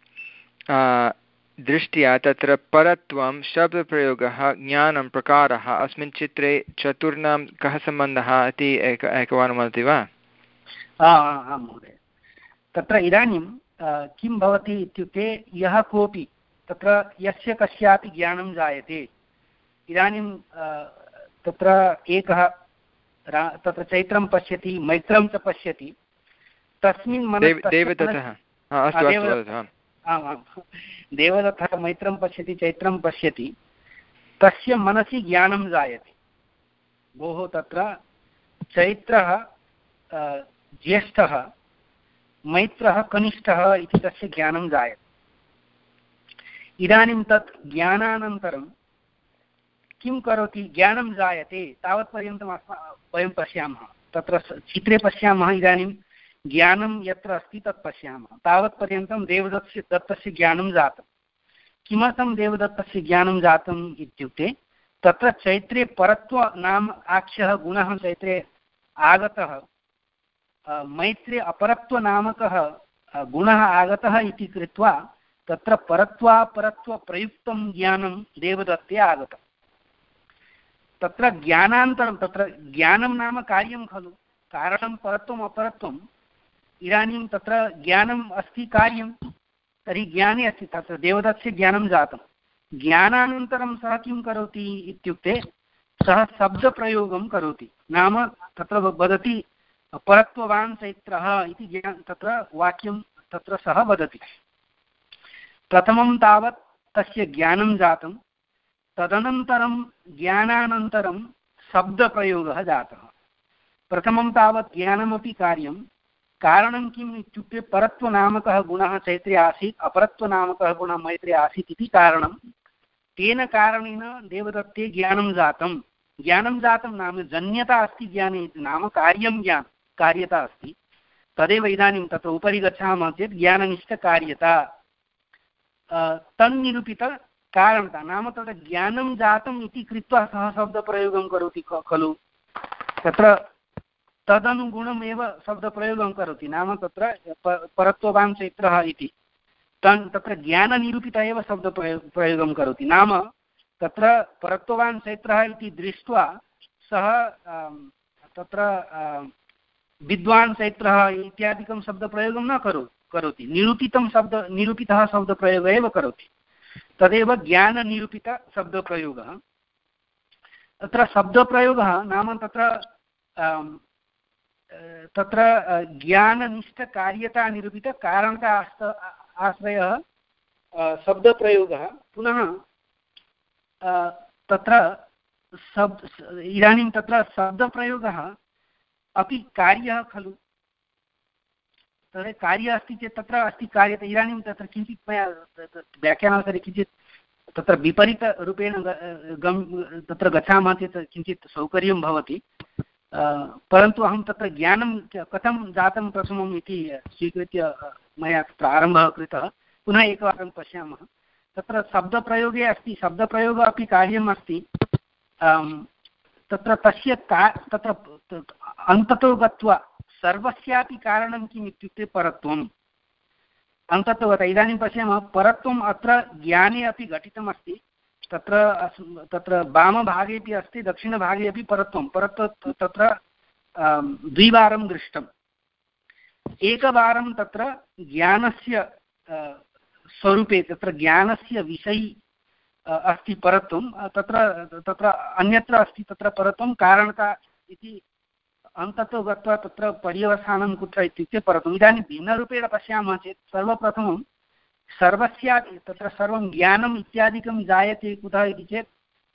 दृष्ट्या तत्र परत्वं शब्दप्रयोगः ज्ञानं प्रकारः अस्मिन् चित्रे चतुर्णां कः सम्बन्धः इति एक एकवारं वदति वा? आं महोदय, तत्र इदानीं किं भवति इत्युक्ते यः कोऽपि तत्र यस्य कस्यापि ज्ञानं जायते, इदानीं तत्र एकः तत्र चैत्रं पश्यति मैत्रं च पश्यति तस्मिन् देवदत्तः आमां देवदत्तः मैत्रं पश्यति चैत्रं पश्यति तस्य मनसि ज्ञानं जायते, भोः तत्र चैत्रः ज्येष्ठः मैत्रः कनिष्ठः इति तस्य ज्ञानं जायते। इदानीं तत् ज्ञानानन्तरं किं करोति, ज्ञानं जायते तावत्पर्यन्तम् अस्मा वयं पश्यामः, तत्र चित्रे पश्यामः इदानीं ज्ञानं यत्र अस्ति तत् पश्यामः। तावत्पर्यन्तं देवदत्तस्य दत्तस्य ज्ञानं जातं। किमर्थं देवदत्तस्य ज्ञानं जातम् इत्युक्ते तत्र चैत्रे परत्व नाम आख्यः गुणः चैत्रे आगतः, मैत्रे अपरत्वनामकः गुणः आगतः इति कृत्वा तत्र परत्वापरत्वप्रयुक्तं ज्ञानं देवदत्ते आगतम्। तत्र ज्ञानान्तरं तत्र ज्ञानं नाम कार्यं खलु, कारणं परत्वम् अपरत्वम्। इदानीं तत्र ज्ञानम् अस्ति कार्यं, तर्हि ज्ञाने अस्ति, तत्र देवदत्तस्य ज्ञानं जातं। ज्ञानानन्तरं सः किं करोति इत्युक्ते सः शब्दप्रयोगं करोति। नाम तत्र वदति परत्ववान् चैत्रः इति ज्ञान तत्र वाक्यं तत्र सः वदति। प्रथमं तावत् तस्य ज्ञानं जातं, तदनन्तरं ज्ञानानन्तरं शब्दप्रयोगः जातः। प्रथमं तावत् ज्ञानमपि कार्यं, कारणं किम् इत्युक्ते परत्वनामकः गुणः चैत्रे आसीत्, अपरत्वनामकः गुणः मैत्रे आसीत् इति कारणं। तेन कारणेन देवदत्ते ज्ञानं जातं। ज्ञानं जातं नाम जन्यता अस्ति ज्ञाने, नाम कार्यं ज्ञानं, कार्यता अस्ति। तदेव इदानीं तत्र उपरि गच्छामः चेत् ज्ञाननिष्ठकार्यता तन्निरूपितकारणता, नाम तत्र ज्ञानं जातम् इति कृत्वा सः शब्दप्रयोगं करोति खलु। तत्र तदनुगुणमेव शब्दप्रयोगं करोति, नाम तत्र परत्ववान् चैत्रः इति तन् तत्र ज्ञाननिरूपित एव शब्दप्रयोग प्रयोगं करोति। नाम तत्र परत्ववान् चैत्रः इति दृष्ट्वा सः तत्र विद्वान् चैत्रः इत्यादिकं शब्दप्रयोगं न करो करोति निरूपितं शब्द निरूपितः शब्दप्रयोगः एव करोति। तदेव ज्ञाननिरूपितशब्दप्रयोगः। तत्र शब्दप्रयोगः नाम तत्र तत्र ज्ञाननिष्ठकार्यतानिरूपितकारणता आश्रयः शब्दप्रयोगः। पुनः तत्र शब्द इदानीं तत्र शब्दप्रयोगः अपि कार्यः खलु। तत्र कार्यः अस्ति चेत् तत्र अस्ति कार्यता। इदानीं तत्र किञ्चित् मया व्याख्यानावसरे किञ्चित् तत्र विपरीतरूपेण गम् तत्र गच्छामः चेत् किञ्चित् सौकर्यं भवति। परन्तु अहं तत्र ज्ञानं कथं जातं प्रथमम् इति स्वीकृत्य मया तत्र आरम्भः कृतः। पुनः एकवारं पश्यामः। तत्र शब्दप्रयोगे अस्ति, शब्दप्रयोगः अपि कार्यम् अस्ति। तत्र तस्य का तत्र अन्ततो गत्वा सर्वस्यापि कारणं किम् इत्युक्ते परत्वम्। अन्ततो गत्वा इदानीं पश्यामः, परत्वम् अत्र ज्ञाने अपि घटितमस्ति। तत्र तत्र वामभागेपि अस्ति, दक्षिणभागे अपि परत्वं परत्व तत्र द्विवारं दृष्टम्। एकवारं तत्र ज्ञानस्य स्वरूपे तत्र ज्ञानस्य विषयी अस्ति परत्वं, तत्र तत्र अन्यत्र अस्ति तत्र परत्वं कारणता इति अन्ततो गत्वा तत्र पर्यवसानं कुत्र इत्युक्ते परत्वम्। इदानीं भिन्नरूपेण पश्यामः चेत् सर्वप्रथमं सर्वस्यापि तत्र सर्वं ज्ञानम् इत्यादिकं जायते कुतः इति चेत्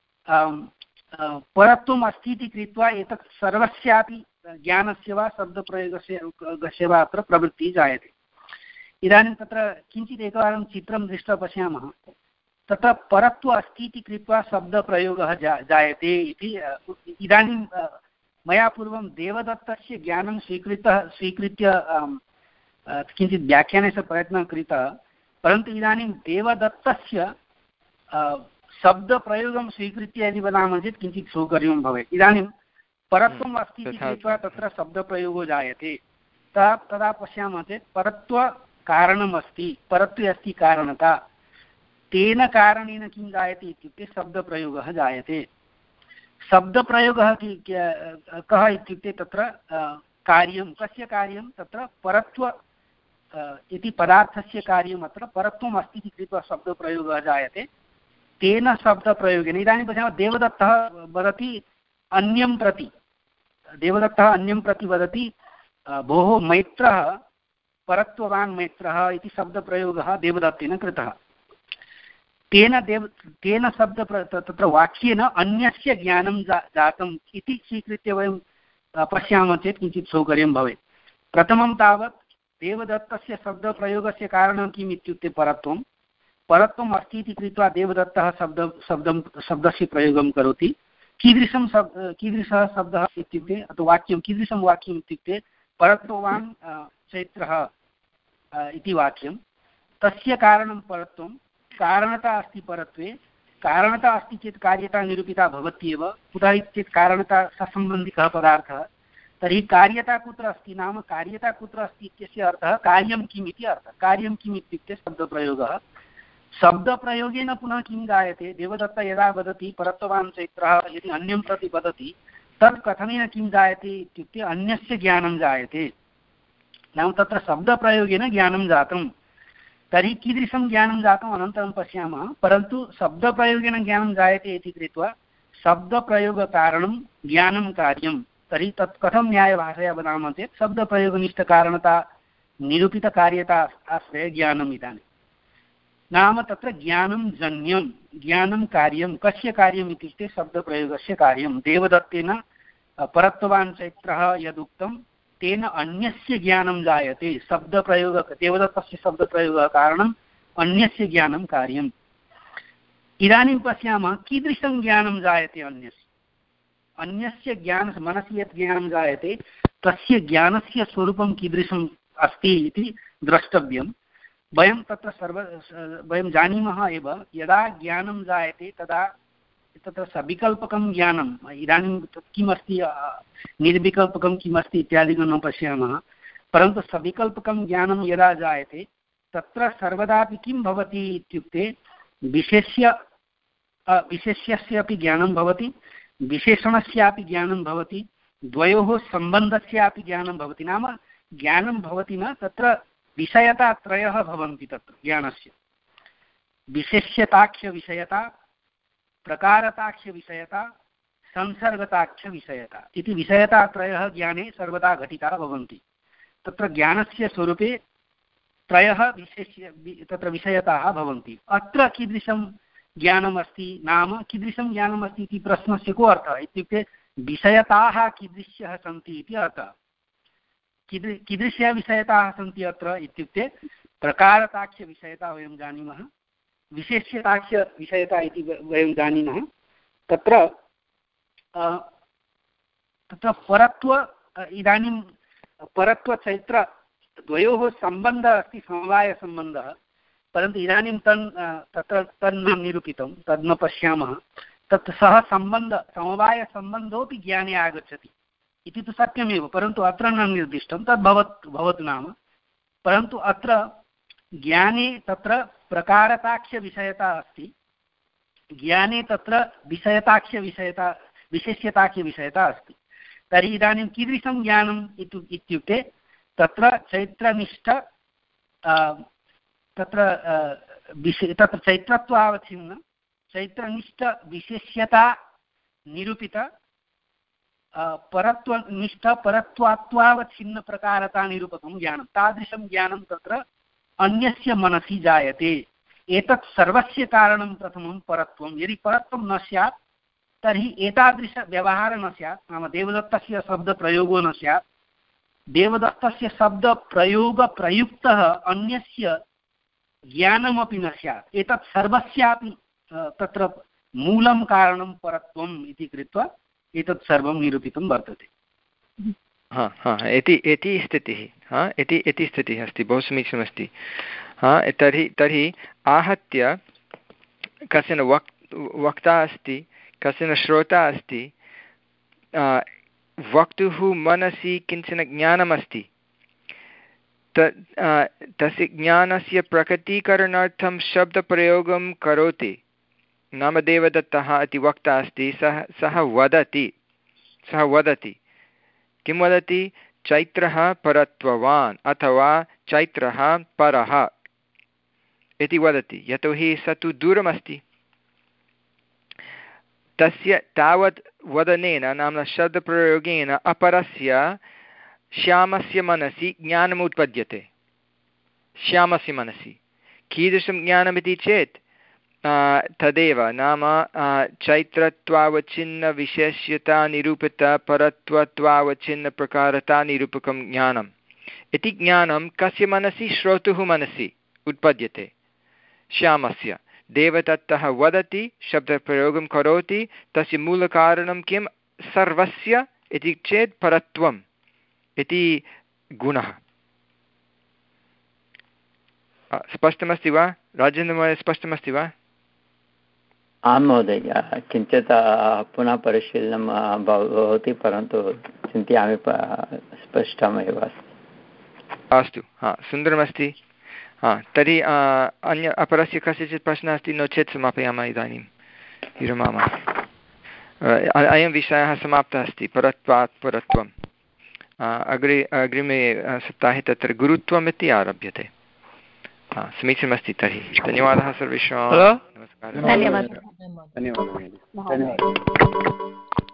परत्वम् अस्ति इति कृत्वा एतत् सर्वस्यापि ज्ञानस्य वा शब्दप्रयोगस्य वा अत्र प्रवृत्तिः जायते। इदानीं तत्र किञ्चित् एकवारं चित्रं दृष्ट्वा पश्यामः। तत्र परत्व अस्ति इति कृत्वा शब्दप्रयोगः जा जायते इति। इदानीं मया पूर्वं देवदत्तस्य ज्ञानं स्वीकृतः स्वीकृत्य किञ्चित् व्याख्यानस्य प्रयत्नः कृतः, परन्तु इदानीं देवदत्तस्य शब्दप्रयोगं स्वीकृत्य यदि वदामः चेत् किञ्चित् सौकर्यं भवेत्। इदानीं परत्वम् अस्ति इति कृत्वा तत्र शब्दप्रयोगो जायते। तदा तदा पश्यामः चेत् परत्वकारणम् अस्ति, परत्वे अस्ति कारणता। तेन कारणेन किं जायते इत्युक्ते शब्दप्रयोगः जायते। शब्दप्रयोगः कः इत्युक्ते तत्र कार्यं, कस्य कार्यं तत्र परत्व इति पदार्थस्य कार्यम्। अत्र परत्वम् अस्ति इति कृत्वा शब्दप्रयोगः जायते। तेन शब्दप्रयोगेन इदानीं पश्यामः, देवदत्तः वदति अन्यं प्रति, देवदत्तः अन्यं प्रति वदति भोः मैत्रः परत्ववान् मैत्रः इति शब्दप्रयोगः देवदत्तेन कृतः। तेन देव तेन शब्द तत्र वाक्येन अन्यस्य ज्ञानं जा जातम् इति स्वीकृत्य वयं पश्यामः चेत् किञ्चित् सौकर्यं भवेत्। प्रथमं तावत् देवदत्तस्य शब्दप्रयोगस्य कारणं किम् इत्युक्ते परत्वं परत्वम् अस्ति इति कृत्वा देवदत्तः शब्द शब्दं शब्दस्य प्रयोगं करोति। कीदृशं शब्द कीदृशः शब्दः इत्युक्ते अथवा वाक्यं कीदृशं वाक्यम् इत्युक्ते परत्ववान् चैत्रः इति वाक्यं तस्य कारणं परत्वं कारणता अस्ति परत्वे कारणता अस्ति चेत् कार्यता निरूपिता भवत्येव कुतः चेत् कारणता ससम्बन्धिकः पदार्थः तर्हि कार्यता कुत्र अस्ति नाम कार्यता कुत्र अस्ति इत्यस्य अर्थः कार्यं किम् इति अर्थः कार्यं किम् इत्युक्ते शब्दप्रयोगः शब्दप्रयोगेन पुनः किं जायते देवदत्त यदा वदति परत्ववान् चैत्रः यदि अन्यं प्रति वदति तत् कथनेन किं जायते इत्युक्ते अन्यस्य ज्ञानं जायते नाम तत्र शब्दप्रयोगेन ज्ञानं जातं तर्हि कीदृशं ज्ञानं जातम् अनन्तरं पश्यामः परन्तु शब्दप्रयोगेन ज्ञानं जायते इति कृत्वा शब्दप्रयोगकारणं ज्ञानं कार्यं तर्हि तत् कथं न्यायभाषया वदामः चेत् शब्दप्रयोगनिष्ठकारणता निरूपितकार्यता आश्रय ज्ञानम् इदानीं नाम तत्र ज्ञानं जन्यं ज्ञानं कार्यं कस्य कार्यम् इत्युक्ते शब्दप्रयोगस्य कार्यं देवदत्तेन परत्ववान् चैत्रः यदुक्तं तेन अन्यस्य ज्ञानं जायते शब्दप्रयोग देवदत्तस्य शब्दप्रयोगः कारणम् अन्यस्य ज्ञानं कार्यम् इदानीं पश्यामः कीदृशं ज्ञानं जायते अन्यस्य अन्यस्य ज्ञान मनसि यत् ज्ञानं जायते तस्य ज्ञानस्य स्वरूपं कीदृशम् अस्ति इति द्रष्टव्यं वयं तत्र सर्व वयं जानीमः एव यदा ज्ञानं जायते तदा तत्र सविकल्पकं ज्ञानम् इदानीं तत् किमस्ति निर्विकल्पकं किमस्ति इत्यादिकं न पश्यामः परन्तु सविकल्पकं ज्ञानं यदा जायते तत्र सर्वदापि किं भवति इत्युक्ते विशेष्य विशेष्यस्यापि ज्ञानं भवति विशेषणस्यापि ज्ञानं भवति द्वयोः सम्बन्धस्यापि ज्ञानं भवति नाम ज्ञानं भवति न तत्र विषयतात्रयः भवन्ति तत्र ज्ञानस्य विशेष्यताख्यविषयता प्रकारताख्यविषयता संसर्गताख्यविषयता इति विषयतात्रयः ज्ञाने सर्वदा घटिताः भवन्ति तत्र ज्ञानस्य स्वरूपे त्रयः विशेष्य तत्र विषयताः भवन्ति अत्र कीदृशं ज्ञानमस्ति नाम कीदृशं ज्ञानमस्ति इति प्रश्नस्य को अर्थः इत्युक्ते विषयताः कीदृश्यः सन्ति इति अर्थः कीदृ कीदृश्यः विषयताः सन्ति अत्र इत्युक्ते प्रकारताख्यविषयता वयं जानीमः विशेष्यताख्यविषयता इति वयं जानीमः तत्र तत्र परत्व इदानीं परत्वचैत्र द्वयोः सम्बन्धः अस्ति समवायसम्बन्धः परन्तु इदानीं तन् तत्र तन्न निरूपितं तद् न पश्यामः तत् सः सम्बन्ध समवायसम्बन्धोऽपि ज्ञाने आगच्छति इति तु सत्यमेव परन्तु अत्र न निर्दिष्टं तद् भवत् भवतु नाम परन्तु अत्र ज्ञाने तत्र प्रकारताख्यविषयता अस्ति ज्ञाने तत्र विषयताख्यविषयता विशेष्यताख्यविषयता अस्ति तर्हि इदानीं कीदृशं ज्ञानम् इत्युक्ते तत्र चैत्रनिष्ठ तत्र विशे तत्र चैत्रत्वावच्छिन्न चैत्रनिष्ठविशेष्यता निरूपित परत्वनिष्ठ परत्वात्वावच्छिन्नप्रकारता निरूपकं ज्ञानं तादृशं ज्ञानं तत्र अन्यस्य मनसि जायते एतत् सर्वस्य कारणं प्रथमं परत्वं यदि परत्वं न स्यात् तर्हि एतादृशव्यवहारः न स्यात् नाम देवदत्तस्य शब्दप्रयोगो न स्यात् देवदत्तस्य शब्दप्रयोगप्रयुक्तः अन्यस्य ज्ञानमपि न स्यात् एतत् सर्वस्यापि तत्र मूलं कारणं परत्वम् इति कृत्वा एतत् सर्वं निरूपितं वर्तते हा हा इति इति स्थितिः हा इति इति स्थितिः अस्ति बहु समीचीनमस्ति हा तर्हि तर्हि आहत्य कश्चन वक् वक्ता अस्ति कश्चन श्रोता अस्ति वक्तुः मनसि किञ्चन ज्ञानमस्ति तस्य ज्ञानस्य प्रकटीकरणार्थं शब्दप्रयोगं करोति नाम देवदत्तः इति वक्ता अस्ति सः सः वदति सः वदति किं वदति चैत्रः परत्ववान् अथवा चैत्रः परः इति वदति यतोहि स तु दूरमस्ति तस्य तावत् वदनेन नाम शब्दप्रयोगेन अपरस्य श्यामस्य मनसि ज्ञानम् उत्पद्यते श्यामस्य मनसि कीदृशं ज्ञानमिति चेत् तदेव नाम चैत्रत्वावच्छिन्नविशेष्यतानिरूपितपरत्वत्वावच्छिन्नप्रकारतानिरूपकं ज्ञानम् इति ज्ञानं कस्य मनसि श्रोतुः मनसि उत्पद्यते श्यामस्य देवदत्तः वदति शब्दप्रयोगं करोति तस्य मूलकारणं किं सर्वस्य इति चेत् परत्वम् इति गुणः। स्पष्टमस्ति वा राजेन्द्रमहोदय, स्पष्टमस्ति वा? आं महोदय, किञ्चित् पुनः परिशीलनं भवति, परन्तु चिन्तयामि स्पष्टमेव अस्ति। अस्तु, हा सुन्दरमस्ति। हा तर्हि अन्य अपरस्य कस्यचित् प्रश्नः अस्ति? नो चेत् समापयामः, इदानीं विरमामः। अयं विषयः समाप्तः अस्ति, परत्वात् परत्वम्। अग्रे अग्रिमे सप्ताहे तत्र गुरुत्वम् इति आरभ्यते। हा समीचीनमस्ति। तर्हि धन्यवादः सर्वेषां। नमस्कारः। धन्यवादः। धन्यवादः।